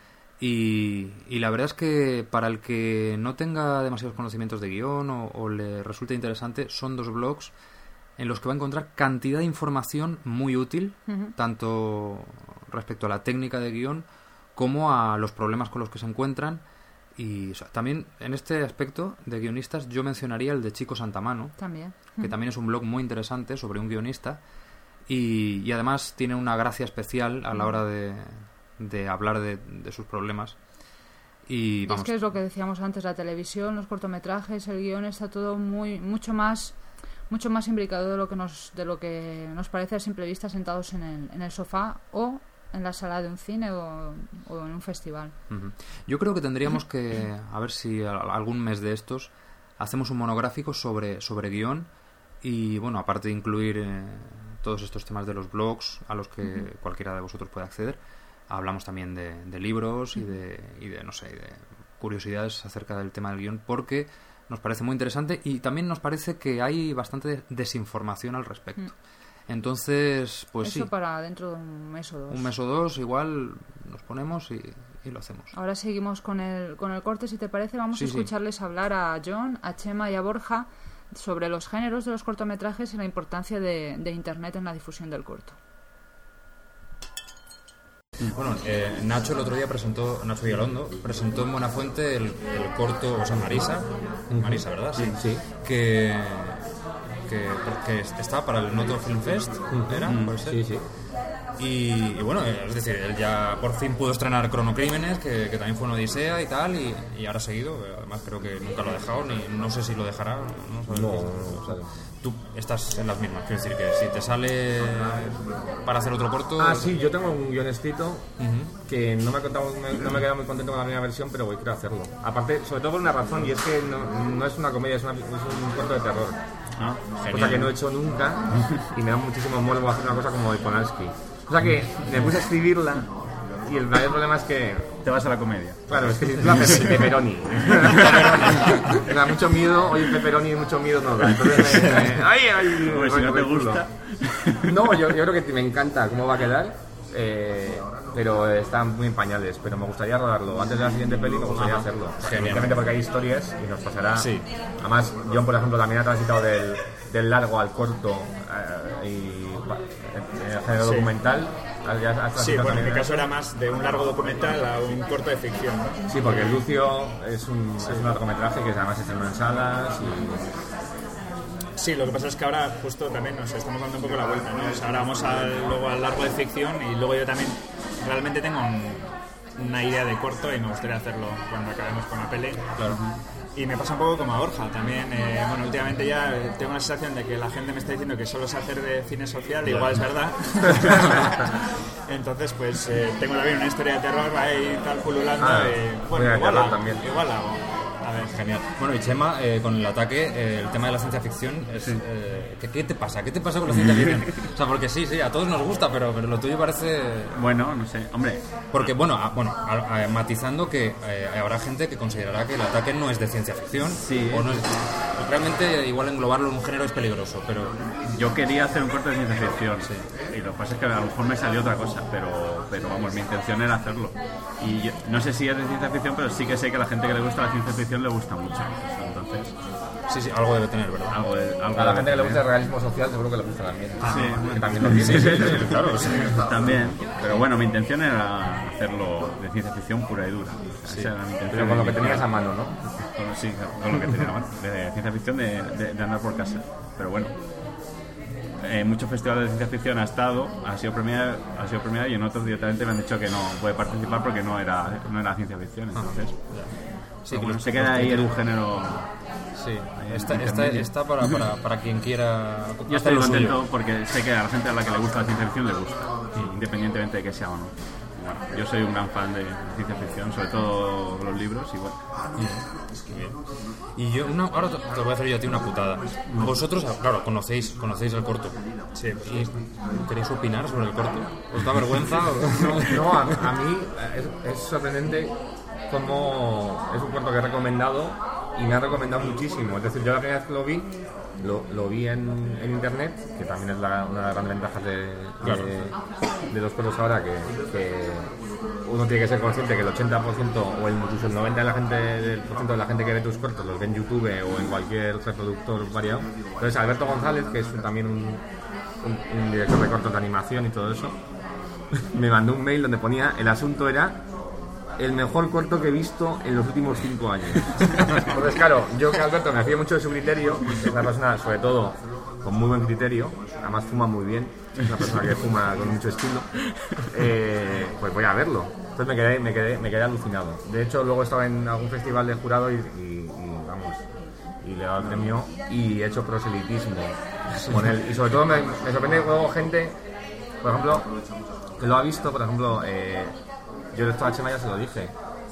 y, y la verdad es que para el que no tenga demasiados conocimientos de guión o, o le resulte interesante, son dos blogs en los que va a encontrar cantidad de información muy útil, Uh-huh. tanto respecto a la técnica de guión como a los problemas con los que se encuentran. Y o sea, también en este aspecto de guionistas yo mencionaría el de Chico Santamano, También. que Uh-huh. también es un blog muy interesante sobre un guionista y, y además tiene una gracia especial a la hora de, de hablar de, de sus problemas. Y Y vamos, es que es lo que decíamos antes, la televisión, los cortometrajes, el guión está todo muy mucho más mucho más imbricado de lo que nos de lo que nos parece a simple vista sentados en el, en el sofá o en la sala de un cine o, o en un festival. uh-huh. Yo creo que tendríamos que, a ver si a- algún mes de estos hacemos un monográfico sobre, sobre guión y bueno, aparte de incluir eh, todos estos temas de los blogs a los que uh-huh. cualquiera de vosotros puede acceder, hablamos también de, de libros uh-huh. y de, y de, no sé, de curiosidades acerca del tema del guión, porque nos parece muy interesante y también nos parece que hay bastante desinformación al respecto. Uh-huh. Entonces, pues Eso sí, para dentro de un mes o dos. un mes o dos igual nos ponemos y, y lo hacemos. Ahora seguimos con el, con el corte, si te parece. Vamos Sí, a sí. escucharles hablar a John, a Chema y a Borja sobre los géneros de los cortometrajes y la importancia de, de Internet en la difusión del corto. Bueno, eh, Nacho el otro día presentó, Nacho Vigalondo, presentó en Buenafuente el, el corto, o sea, Marisa, Marisa, ¿verdad? Sí, Sí. Que, que, que está para el Noto Film Fest, ¿era? ¿Puede ser? Sí, sí. Y, y bueno, es decir, él ya por fin pudo estrenar Cronocrímenes, que, que también fue una odisea y tal, y, y ahora ha seguido, además creo que nunca lo ha dejado, ni no sé si lo dejará, no sabes. No, qué- no, o sea, no. tú estás en las mismas, quiero decir que si te sale para hacer otro corto... Ah, sí, yo tengo un guión escrito Ujú. que no me, ha contado, me- no me he quedado muy contento con la primera versión, pero voy a hacerlo. Aparte, sobre todo por una razón, y es que no, no es una comedia, es, una- es un corto de terror. Ah, Cosa genial. que no he hecho nunca y me da muchísimo morbo hacer una cosa como de Polanski. O sea que me puse a escribirla y el mayor problema es que te vas a la comedia. Claro, es que si es la pepperoni. Me da mucho miedo, oye, pepperoni mucho miedo no da. Entonces, me, me, ay, ay, Pues si no te gusta. No, yo, yo creo que me encanta cómo va a quedar, eh, pero están muy en pañales. Pero me gustaría rodarlo. Antes de la siguiente peli me gustaría Ajá. hacerlo. Evidentemente porque hay historias y nos pasará. Sí. Además, John, por ejemplo, también ha transitado del, del largo al corto eh, y en el género sí. documental. Sí, bueno, en mi caso era más de un largo documental a un corto de ficción, ¿no? Sí, porque Lucio es un, sí. es un largometraje que además se estrenó en salas y... Sí, lo que pasa es que ahora justo también nos estamos dando un poco la vuelta, ¿no? O sea, ahora vamos al, luego al largo de ficción y luego yo también realmente tengo un, una idea de corto y me gustaría hacerlo cuando acabemos con la peli. Claro. Y me pasa un poco como a Borja también. Eh, bueno, últimamente ya tengo la sensación de que la gente me está diciendo que solo sé hacer de cine social, y igual es verdad. Entonces, pues eh, tengo también una historia de terror ahí tal pululando. Ah, eh, bueno, igual hago, también. igual hago. A ver, genial. Bueno, y Chema, eh, con el ataque, eh, el tema de la ciencia ficción, es, sí. eh, ¿qué, ¿qué te pasa? ¿Qué te pasa con la ciencia ficción? O sea, porque sí, sí, a todos nos gusta, pero, pero lo tuyo parece... Bueno, no sé, hombre... Porque, bueno, a, bueno a, a, matizando que eh, habrá gente que considerará que el ataque no es de ciencia ficción, sí. o no es... Realmente, igual englobarlo en un género es peligroso, pero... Yo quería hacer un corto de ciencia ficción, sí. Y lo que pasa es que a lo mejor me salió otra cosa, pero, pero vamos, mi intención era hacerlo. Y yo, no sé si es de ciencia ficción, pero sí que sé que a la gente que le gusta la ciencia ficción le gusta mucho. Entonces, sí, sí, algo debe tener, ¿verdad? Algo de, algo a la gente que le gusta el realismo social seguro que le gusta también. Ah, sí, bueno. Que también lo tiene. Sí, sí, sí, claro, sí. También. Pero bueno, mi intención era hacerlo de ciencia ficción pura y dura. Sí. Esa era mi intención. Pero con lo que tenías a mano, ¿no? Con, sí, con lo que tenía a mano. De ciencia ficción de, de, de andar por casa. Pero bueno. En muchos festivales de ciencia ficción ha estado, ha sido premiado, ha sido premiado y en otros directamente me han dicho que no puede participar porque no era, no era ciencia ficción. Entonces, sí, bueno, los, se queda ahí en un género. Sí, está, está, está para, para, para quien quiera. Yo estoy contento porque sé que a la gente a la que le gusta la ciencia ficción le gusta, y independientemente de que sea o no. Bueno, yo soy un gran fan de ciencia ficción, sobre todo los libros, y bueno. Bien. Y yo, no, ahora te, te voy a hacer yo a ti una putada. Vosotros, claro, conocéis, conocéis el corto. Sí. ¿Y queréis opinar sobre el corto? ¿Os da vergüenza? No, no a, a mí es, es sorprendente cómo es un corto que he recomendado y me ha recomendado muchísimo. Es decir, yo la primera vez que lo vi, lo, lo vi en, en internet, que también es la, una de las grandes ventajas de, claro. de, de los cortos ahora, que, que uno tiene que ser consciente que el ochenta por ciento o el, incluso el noventa por ciento de la, gente, por ciento de la gente que ve tus cortos los ve en YouTube o en cualquier reproductor variado. Entonces Alberto González, que es también un, un, un director de cortos de animación y todo eso, me mandó un mail donde ponía, el asunto era el mejor corto que he visto en los últimos cinco años. Entonces, claro, yo que Alberto me hacía mucho de su criterio, es una persona, sobre todo, con muy buen criterio, además fuma muy bien, es una persona que fuma con mucho estilo, eh, pues voy a verlo. Entonces me quedé, me, quedé, me quedé alucinado. De hecho, luego estaba en algún festival de jurado y, y, y vamos, y le he dado el premio y he hecho proselitismo con él. Y sobre todo me, me sorprende luego gente, por ejemplo, que lo ha visto, por ejemplo... Eh, yo esto a Chema ya se lo dije.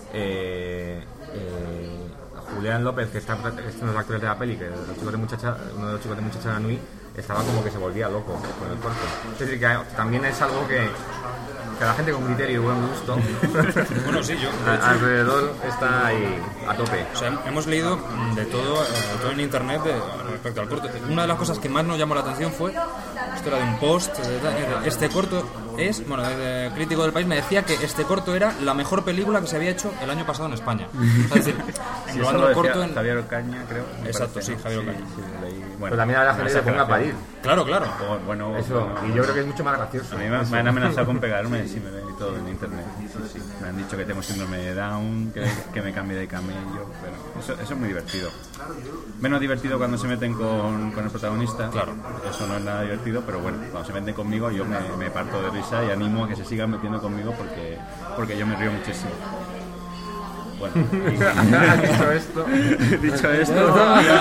Eh, eh, Julián López, que está, es uno de los actores de la peli, que los chicos de muchacha, uno de los chicos de Muchacha de la Nui, estaba como que se volvía loco con el corto. Es decir, que también es algo que, que a la gente con criterio y buen gusto, bueno, sí, yo, a, hecho, alrededor está ahí a tope. O sea, hemos leído de todo, de todo en internet de, respecto al corto. Una de las cosas que más nos llamó la atención fue, esto era de un post, de, de, este corto es, bueno, el crítico del país me decía que este corto era la mejor película que se había hecho el año pasado en España. O sea, es decir, sí, englobando el corto en... Javier Ocaña, creo. Exacto, parece, sí, Javier sí, Ocaña. Sí, leí, bueno, pero también a la gente se ponga a parir. Claro, claro. O, bueno, eso, bueno, y yo creo que es mucho más gracioso. A mí me, me han amenazado con pegarme si me ven y todo en internet. Sí, sí. Me han dicho que tengo síndrome de Down, que, que me cambie de camello. Pero eso, eso es muy divertido. Menos divertido cuando se meten con, con el protagonista. Claro. Eso no es nada divertido, pero bueno, cuando se meten conmigo yo me, me parto de risa y animo a que se sigan metiendo conmigo porque, porque yo me río muchísimo. Bueno, y, dicho esto, dicho esto,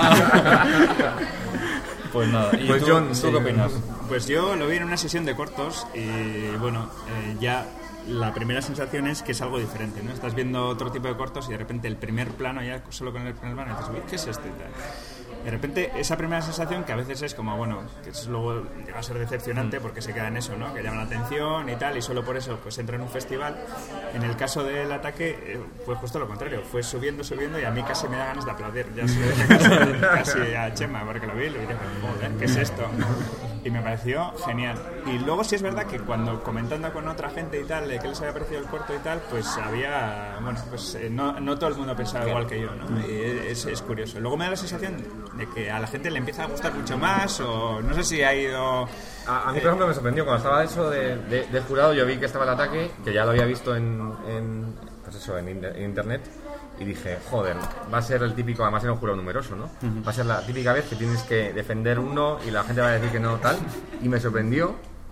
pues nada. ¿Y pues tú, John, ¿tú sí. qué opinas? Pues yo lo vi en una sesión de cortos y bueno, eh, ya la primera sensación es que es algo diferente, ¿no? Estás viendo otro tipo de cortos y de repente el primer plano, ya solo con el primer plano, dices, uy, ¿qué es este? de repente esa primera sensación que a veces es como, bueno, que es luego llega a ser decepcionante porque se queda en eso, ¿no? Que llama la atención y tal, y solo por eso pues entra en un festival. En el caso del Ataque eh, fue justo lo contrario, fue subiendo, subiendo, y a mí casi me da ganas de aplaudir. Ya se lo dije casi, casi a Chema, porque lo vi y le dije, joder, ¿qué es esto? Y me pareció genial. Y luego sí es verdad que cuando comentando con otra gente y tal, de qué les había parecido el corto y tal, pues había, bueno, pues eh, no, no todo el mundo pensaba igual que yo, ¿no? Y es, es curioso. Luego me da la sensación de que a la gente le empieza a gustar mucho más, o no sé si ha ido... A, a mí, por ejemplo, me sorprendió cuando estaba eso de, de, de jurado, yo vi que estaba el Ataque, que ya lo había visto en, en, pues eso, en, en internet, y dije, joder, va a ser el típico, además era un jurado numeroso, ¿no? Uh-huh. Va a ser la típica vez que tienes que defender uno y la gente va a decir que no, tal, y me sorprendió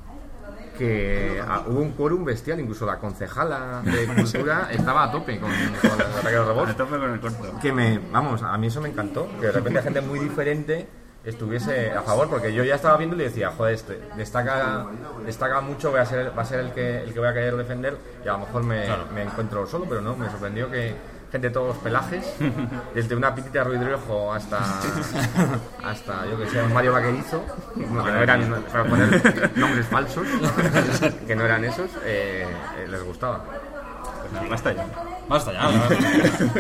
que ah, hubo un quórum bestial, incluso la concejala de cultura estaba a tope con, con el Ataque de los Robots. A tope con el corto. Que me, vamos, a mí eso me encantó, que de repente gente muy diferente estuviese a favor, porque yo ya estaba viendo y le decía, joder, este destaca, destaca mucho, voy a ser, va a ser el que, el que voy a querer defender, y a lo mejor me, claro. me encuentro solo, pero no, me sorprendió que gente de todos los pelajes, desde una pitita de Ruidrejo hasta hasta yo que sé, un Mario Vaquerizo, que no eran, para poner nombres falsos, que no eran esos, eh, eh, les gustaba. Pues nada, basta ya. Basta ya. ¿no?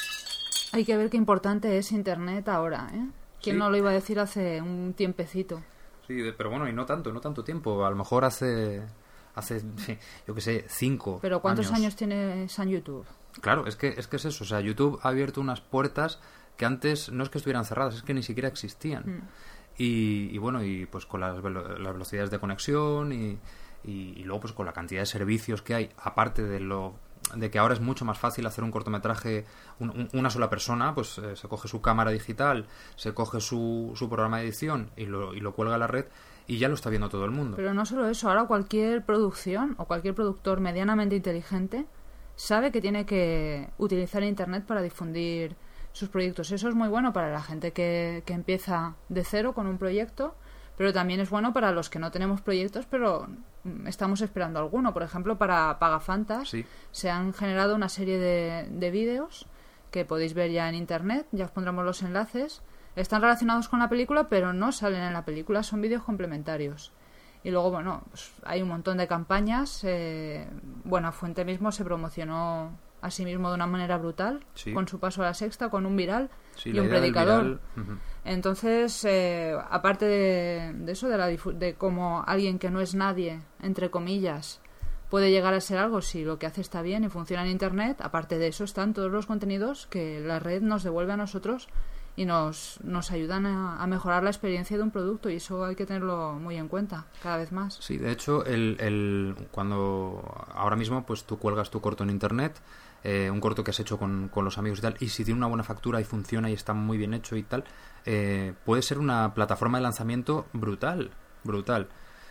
Hay que ver qué importante es Internet ahora, ¿eh? ¿Quién sí. no lo iba a decir hace un tiempecito? Sí, pero bueno, y no tanto, no tanto tiempo. A lo mejor hace, hace yo que sé, cinco ¿Pero cuántos años, años tiene San YouTube? Claro, es que, es que es eso. O sea, YouTube ha abierto unas puertas que antes no es que estuvieran cerradas, es que ni siquiera existían. Mm. Y, y bueno, y pues con las, velo- las velocidades de conexión y, y, y luego pues con la cantidad de servicios que hay, aparte de lo de que ahora es mucho más fácil hacer un cortometraje un, un, una sola persona, pues eh, se coge su cámara digital, se coge su, su programa de edición y lo, y lo cuelga a la red y ya lo está viendo todo el mundo. Pero no solo eso, ahora cualquier producción o cualquier productor medianamente inteligente sabe que tiene que utilizar Internet para difundir sus proyectos. Eso es muy bueno para la gente que, que empieza de cero con un proyecto, pero también es bueno para los que no tenemos proyectos, pero estamos esperando alguno. Por ejemplo, para Pagafantas sí. se han generado una serie de, de vídeos que podéis ver ya en Internet, ya os pondremos los enlaces. Están relacionados con la película, pero no salen en la película, son vídeos complementarios. Y luego, bueno, pues hay un montón de campañas. Eh, Buenafuente mismo se promocionó a sí mismo de una manera brutal, sí. con su paso a La Sexta, con un viral sí, y un predicador. Uh-huh. Entonces, eh, aparte de, de eso, de, la difu- de cómo alguien que no es nadie, entre comillas, puede llegar a ser algo si lo que hace está bien y funciona en Internet, aparte de eso están todos los contenidos que la red nos devuelve a nosotros y nos, nos ayudan a, a mejorar la experiencia de un producto, y eso hay que tenerlo muy en cuenta cada vez más. Sí, de hecho, el, el, cuando ahora mismo pues tú cuelgas tu corto en Internet, eh, un corto que has hecho con, con los amigos y tal, y si tiene una buena factura y funciona y está muy bien hecho y tal, eh, puede ser una plataforma de lanzamiento brutal, brutal.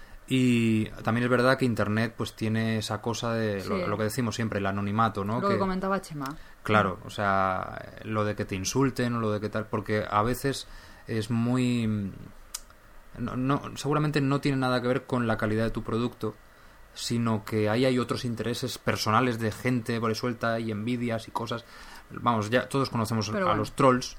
Y también es verdad que Internet pues tiene esa cosa de sí. lo, lo que decimos siempre, el anonimato, ¿no? Lo que, que comentaba Chema. Claro, o sea, lo de que te insulten o lo de que tal, porque a veces es muy... No, no, seguramente no tiene nada que ver con la calidad de tu producto, sino que ahí hay otros intereses personales de gente por ahí suelta y envidias y cosas. Vamos, ya todos conocemos Pero a bueno. los trolls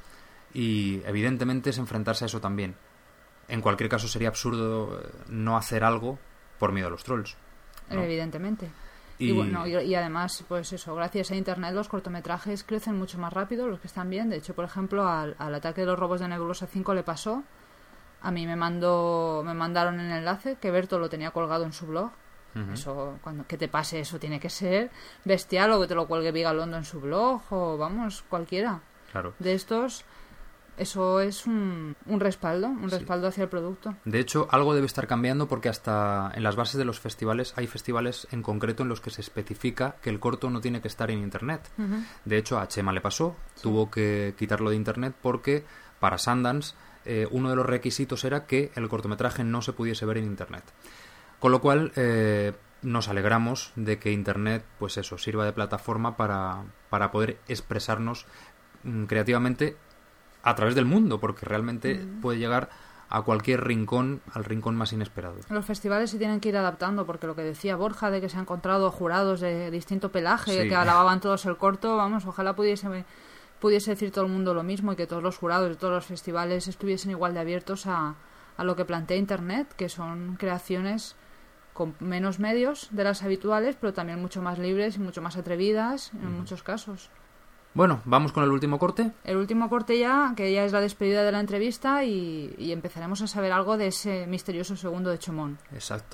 y evidentemente es enfrentarse a eso también. En cualquier caso sería absurdo no hacer algo por miedo a los trolls, ¿no? Evidentemente. Y... Y bueno, y, y además, pues eso, gracias a Internet los cortometrajes crecen mucho más rápido, los que están bien. De hecho, por ejemplo, al, al Ataque de los Robos de Nebulosa cinco le pasó. A mí me mandó, me mandaron el enlace, que Berto lo tenía colgado en su blog. Uh-huh. Eso, cuando que te pase eso tiene que ser bestial, o que te lo cuelgue Vigalondo en su blog, o vamos, cualquiera. Claro. De estos, eso es un, un respaldo, un sí. respaldo hacia el producto. De hecho, algo debe estar cambiando porque hasta en las bases de los festivales hay festivales en concreto en los que se especifica que el corto no tiene que estar en Internet. Uh-huh. De hecho, a Chema le pasó, sí. tuvo que quitarlo de Internet porque para Sundance eh, uno de los requisitos era que el cortometraje no se pudiese ver en Internet. Con lo cual, eh, nos alegramos de que Internet, pues eso, sirva de plataforma para, para poder expresarnos mm, creativamente a través del mundo, porque realmente mm. puede llegar a cualquier rincón, al rincón más inesperado. Los festivales se tienen que ir adaptando, porque lo que decía Borja, de que se han encontrado jurados de distinto pelaje, sí. que alababan todos el corto, vamos, ojalá pudiese pudiese decir todo el mundo lo mismo y que todos los jurados de todos los festivales estuviesen igual de abiertos a, a lo que plantea Internet, que son creaciones con menos medios de las habituales, pero también mucho más libres y mucho más atrevidas en mm. muchos casos. Bueno, vamos con el último corte. El último corte ya, que ya es la despedida de la entrevista y, y empezaremos a saber algo de ese misterioso segundo de Chomón. Exacto.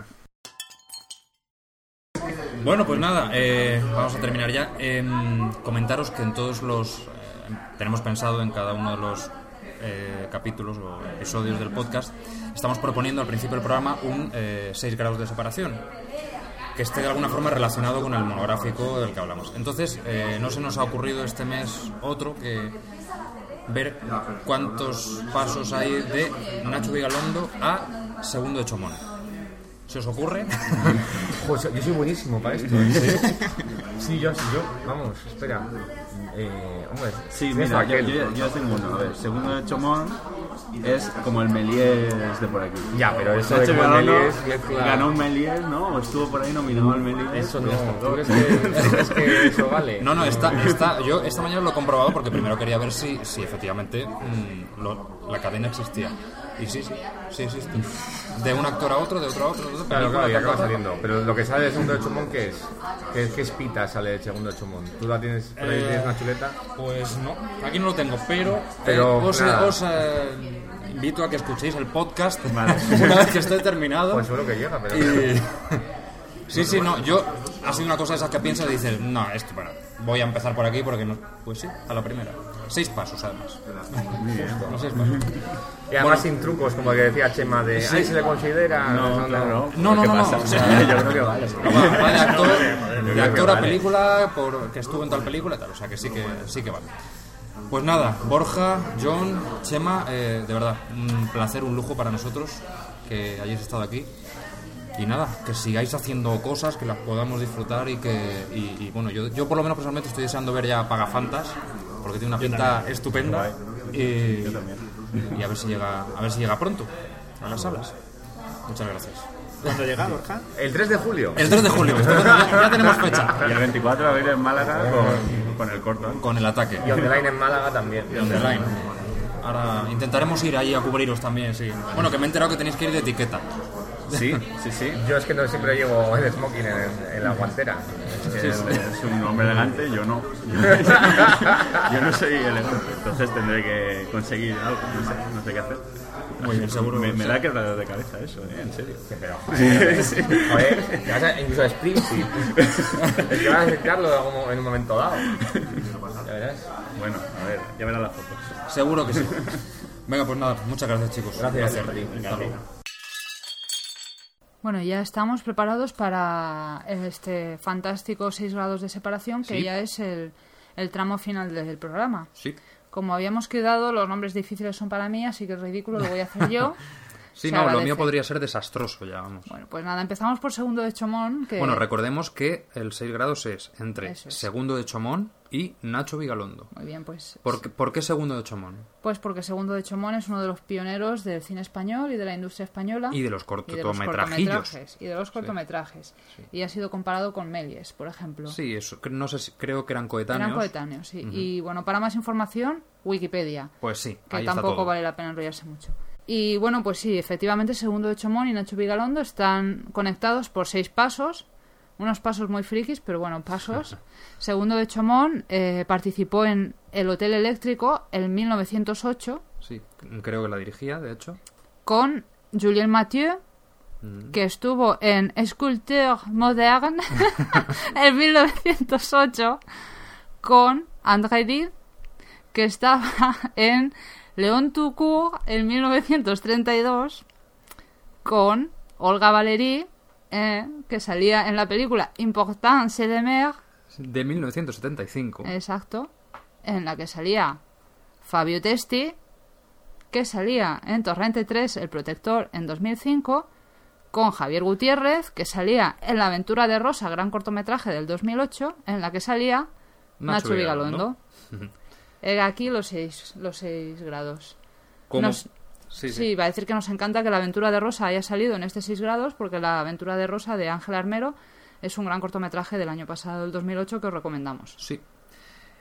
Bueno, pues nada, eh, vamos a terminar ya. Eh, comentaros que en todos los... Eh, tenemos pensado en cada uno de los eh, capítulos o episodios del podcast, estamos proponiendo al principio del programa un eh, seis grados de separación, que esté de alguna forma relacionado con el monográfico del que hablamos. Entonces, eh, no se nos ha ocurrido este mes otro que ver cuántos pasos hay de Nacho Vigalondo a Segundo de Chomón. ¿Se os ocurre? Pues yo soy buenísimo para esto. ¿Sí? Sí, yo, sí, yo. Vamos, espera. Eh, hombre, sí, mira, yo, yo, yo tengo uno. A ver, Segundo de Chomón es como el Méliès de por aquí. Ya, pero eso Nacho de como el Méliès... Ganó un Méliès, ¿no? O estuvo por ahí nominado al Méliès. Eso no. ¿Tú crees que, ¿crees que eso vale? No, no, está, está, yo esta mañana lo he comprobado porque primero quería ver si, si efectivamente mmm, lo, la cadena existía. Y sí, sí, sí existe. De un actor a otro, de otro a otro, de otro. Claro, claro, y acaba saliendo. Pero lo que sale de Segundo de Chomón, ¿qué es? ¿Qué, qué espita sale de Segundo de Chomón? ¿Tú la tienes, por ahí, eh, tienes una chuleta? Pues no, aquí no lo tengo, pero, pero eh, os, os eh, invito a que escuchéis el podcast vale. Una vez que esté terminado. Pues seguro que llega, pero... Y... Sí, sí, no, yo... Ha sido una cosa de esas que piensas y dices, no, esto, bueno, voy a empezar por aquí porque no... Pues sí, a la primera. Seis pasos, además. Muy bien. No, seis pasos. Y además bueno, sin trucos, como que decía Chema, de... Sí. Ay, se le considera... No, claro. No, no, no, no. O sea, yo creo que vale. No, va, va de actor, de actor a película, por, que estuvo en tal película y tal. O sea, que sí que, sí que vale. Pues nada, Borja, John, Chema, eh, de verdad, un placer, un lujo para nosotros que hayáis estado aquí. Y nada, que sigáis haciendo cosas, que las podamos disfrutar y que... Y, y bueno, yo, yo por lo menos personalmente estoy deseando ver ya Pagafantas, porque tiene una pinta estupenda. Y, yo también. Y a ver si llega, a ver si llega pronto a las salas. Muchas gracias. ¿Cuándo llega, Borja? El tres de julio. El tres de julio, ya, ya tenemos fecha. Y el veinticuatro de abril en Málaga con, con el corto. Con el ataque. Y On The Line en Málaga también. Y On The Line. Ahora intentaremos ir allí a cubriros también, sí. Bueno, que me he enterado que tenéis que ir de etiqueta. Sí, sí, sí. Yo es que no siempre llevo el smoking en, en la guantera. Es, que sí, sí. Es un hombre elegante, yo no. Yo no soy elegante, entonces tendré que conseguir algo, no sé, no sé qué hacer. Muy bien, seguro. Me, me da quebradero de cabeza eso, ¿eh? En serio. Pero, joder, sí. Joder, te vas a, incluso a Springfield. Es que vas a necesitarlo en un momento dado. Ya verás. Bueno, a ver, ya verás las fotos. Seguro que sí. Venga, pues nada, muchas gracias, chicos. Gracias, gracias. a ti. Hasta luego. Bueno, ya estamos preparados para este fantástico seis grados de separación, que ¿Sí? ya es el, el tramo final del programa. Sí. Como habíamos quedado, los nombres difíciles son para mí, así que es ridículo, lo voy a hacer yo. Sí, Se no, agradece. Lo mío podría ser desastroso ya, vamos. Bueno, pues nada, empezamos por Segundo de Chomón. Que... Bueno, recordemos que el seis grados es entre Eso es. Segundo de Chomón y Nacho Vigalondo. Muy bien, pues... ¿Por qué, ¿Por qué Segundo de Chomón? Pues porque Segundo de Chomón es uno de los pioneros del cine español y de la industria española. Y de los y de los cortometrajillos. cortometrajes. Y de los cortometrajes. Sí. Y ha sido comparado con Méliès, por ejemplo. Sí, eso, no sé si, creo que eran coetáneos. Eran coetáneos, sí. Uh-huh. Y bueno, para más información, Wikipedia. Pues sí, Que ahí está tampoco todo. vale la pena enrollarse mucho. Y bueno, pues sí, efectivamente Segundo de Chomón y Nacho Vigalondo están conectados por seis pasos, unos pasos muy frikis, pero bueno, pasos. Segundo de Chomón eh, participó en El Hotel Eléctrico en mil novecientos ocho. Sí, creo que la dirigía, de hecho. Con Julien Mathieu, mm. que estuvo en Sculpteur Moderne en mil novecientos ocho, con André Dide, que estaba en Léon Toucourt en mil novecientos treinta y dos, con Olga Valéry, eh, que salía en la película Importance de mer. De mil novecientos setenta y cinco. Exacto. En la que salía Fabio Testi, que salía en Torrente tres, El Protector, en dos mil cinco, con Javier Gutiérrez, que salía en La Aventura de Rosa, gran cortometraje del dos mil ocho, en la que salía Nacho, Nacho Vigalondo. Era aquí los seis, los seis grados. ¿Cómo? Nos, sí, sí. sí, va a decir que nos encanta que La Aventura de Rosa haya salido en este seis grados, porque La Aventura de Rosa de Ángel Armero es un gran cortometraje del año pasado, del dos mil ocho, que os recomendamos. Sí.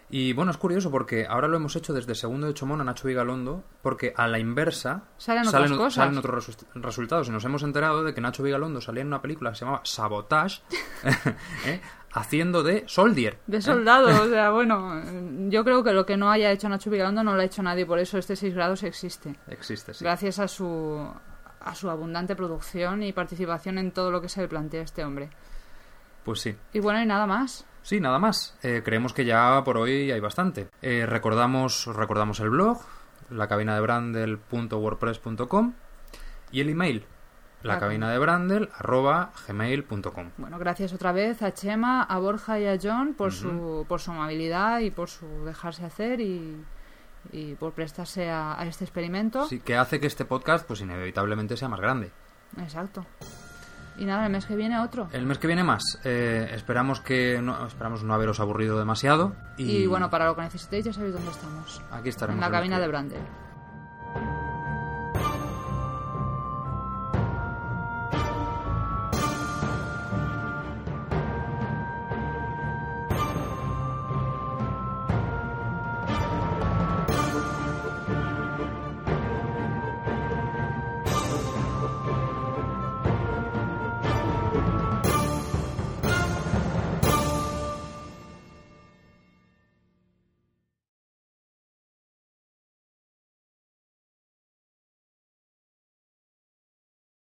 Y bueno, es curioso porque ahora lo hemos hecho desde Segundo de Chomón a Nacho Vigalondo, porque a la inversa Salen otras cosas. salen otros resu- resultados. Y nos hemos enterado de que Nacho Vigalondo salía en una película que se llamaba Sabotage, ¿eh? haciendo de Soldier. De soldado, o sea, bueno, yo creo que lo que no haya hecho Nacho Vigalondo no lo ha hecho nadie, por eso este seis grados existe. Existe, sí. Gracias a su, a su abundante producción y participación en todo lo que se le plantea a este hombre. Pues sí. Y bueno, y nada más. Sí, nada más. Eh, creemos que ya por hoy hay bastante. Eh, recordamos, recordamos el blog, la cabina de brandel punto wordpress punto com y el email, la cabina de brandel arroba gmail punto com. Bueno, gracias otra vez a Chema, a Borja y a John por, uh-huh. su, por su amabilidad y por su dejarse hacer y, y por prestarse a, a este experimento. Sí, que hace que este podcast pues inevitablemente sea más grande. Exacto. Y nada, el mes que viene otro. El mes que viene más. Eh, esperamos que no, esperamos no haberos aburrido demasiado. Y... y bueno, para lo que necesitéis ya sabéis dónde estamos. Aquí estaremos. En la cabina de Brandel.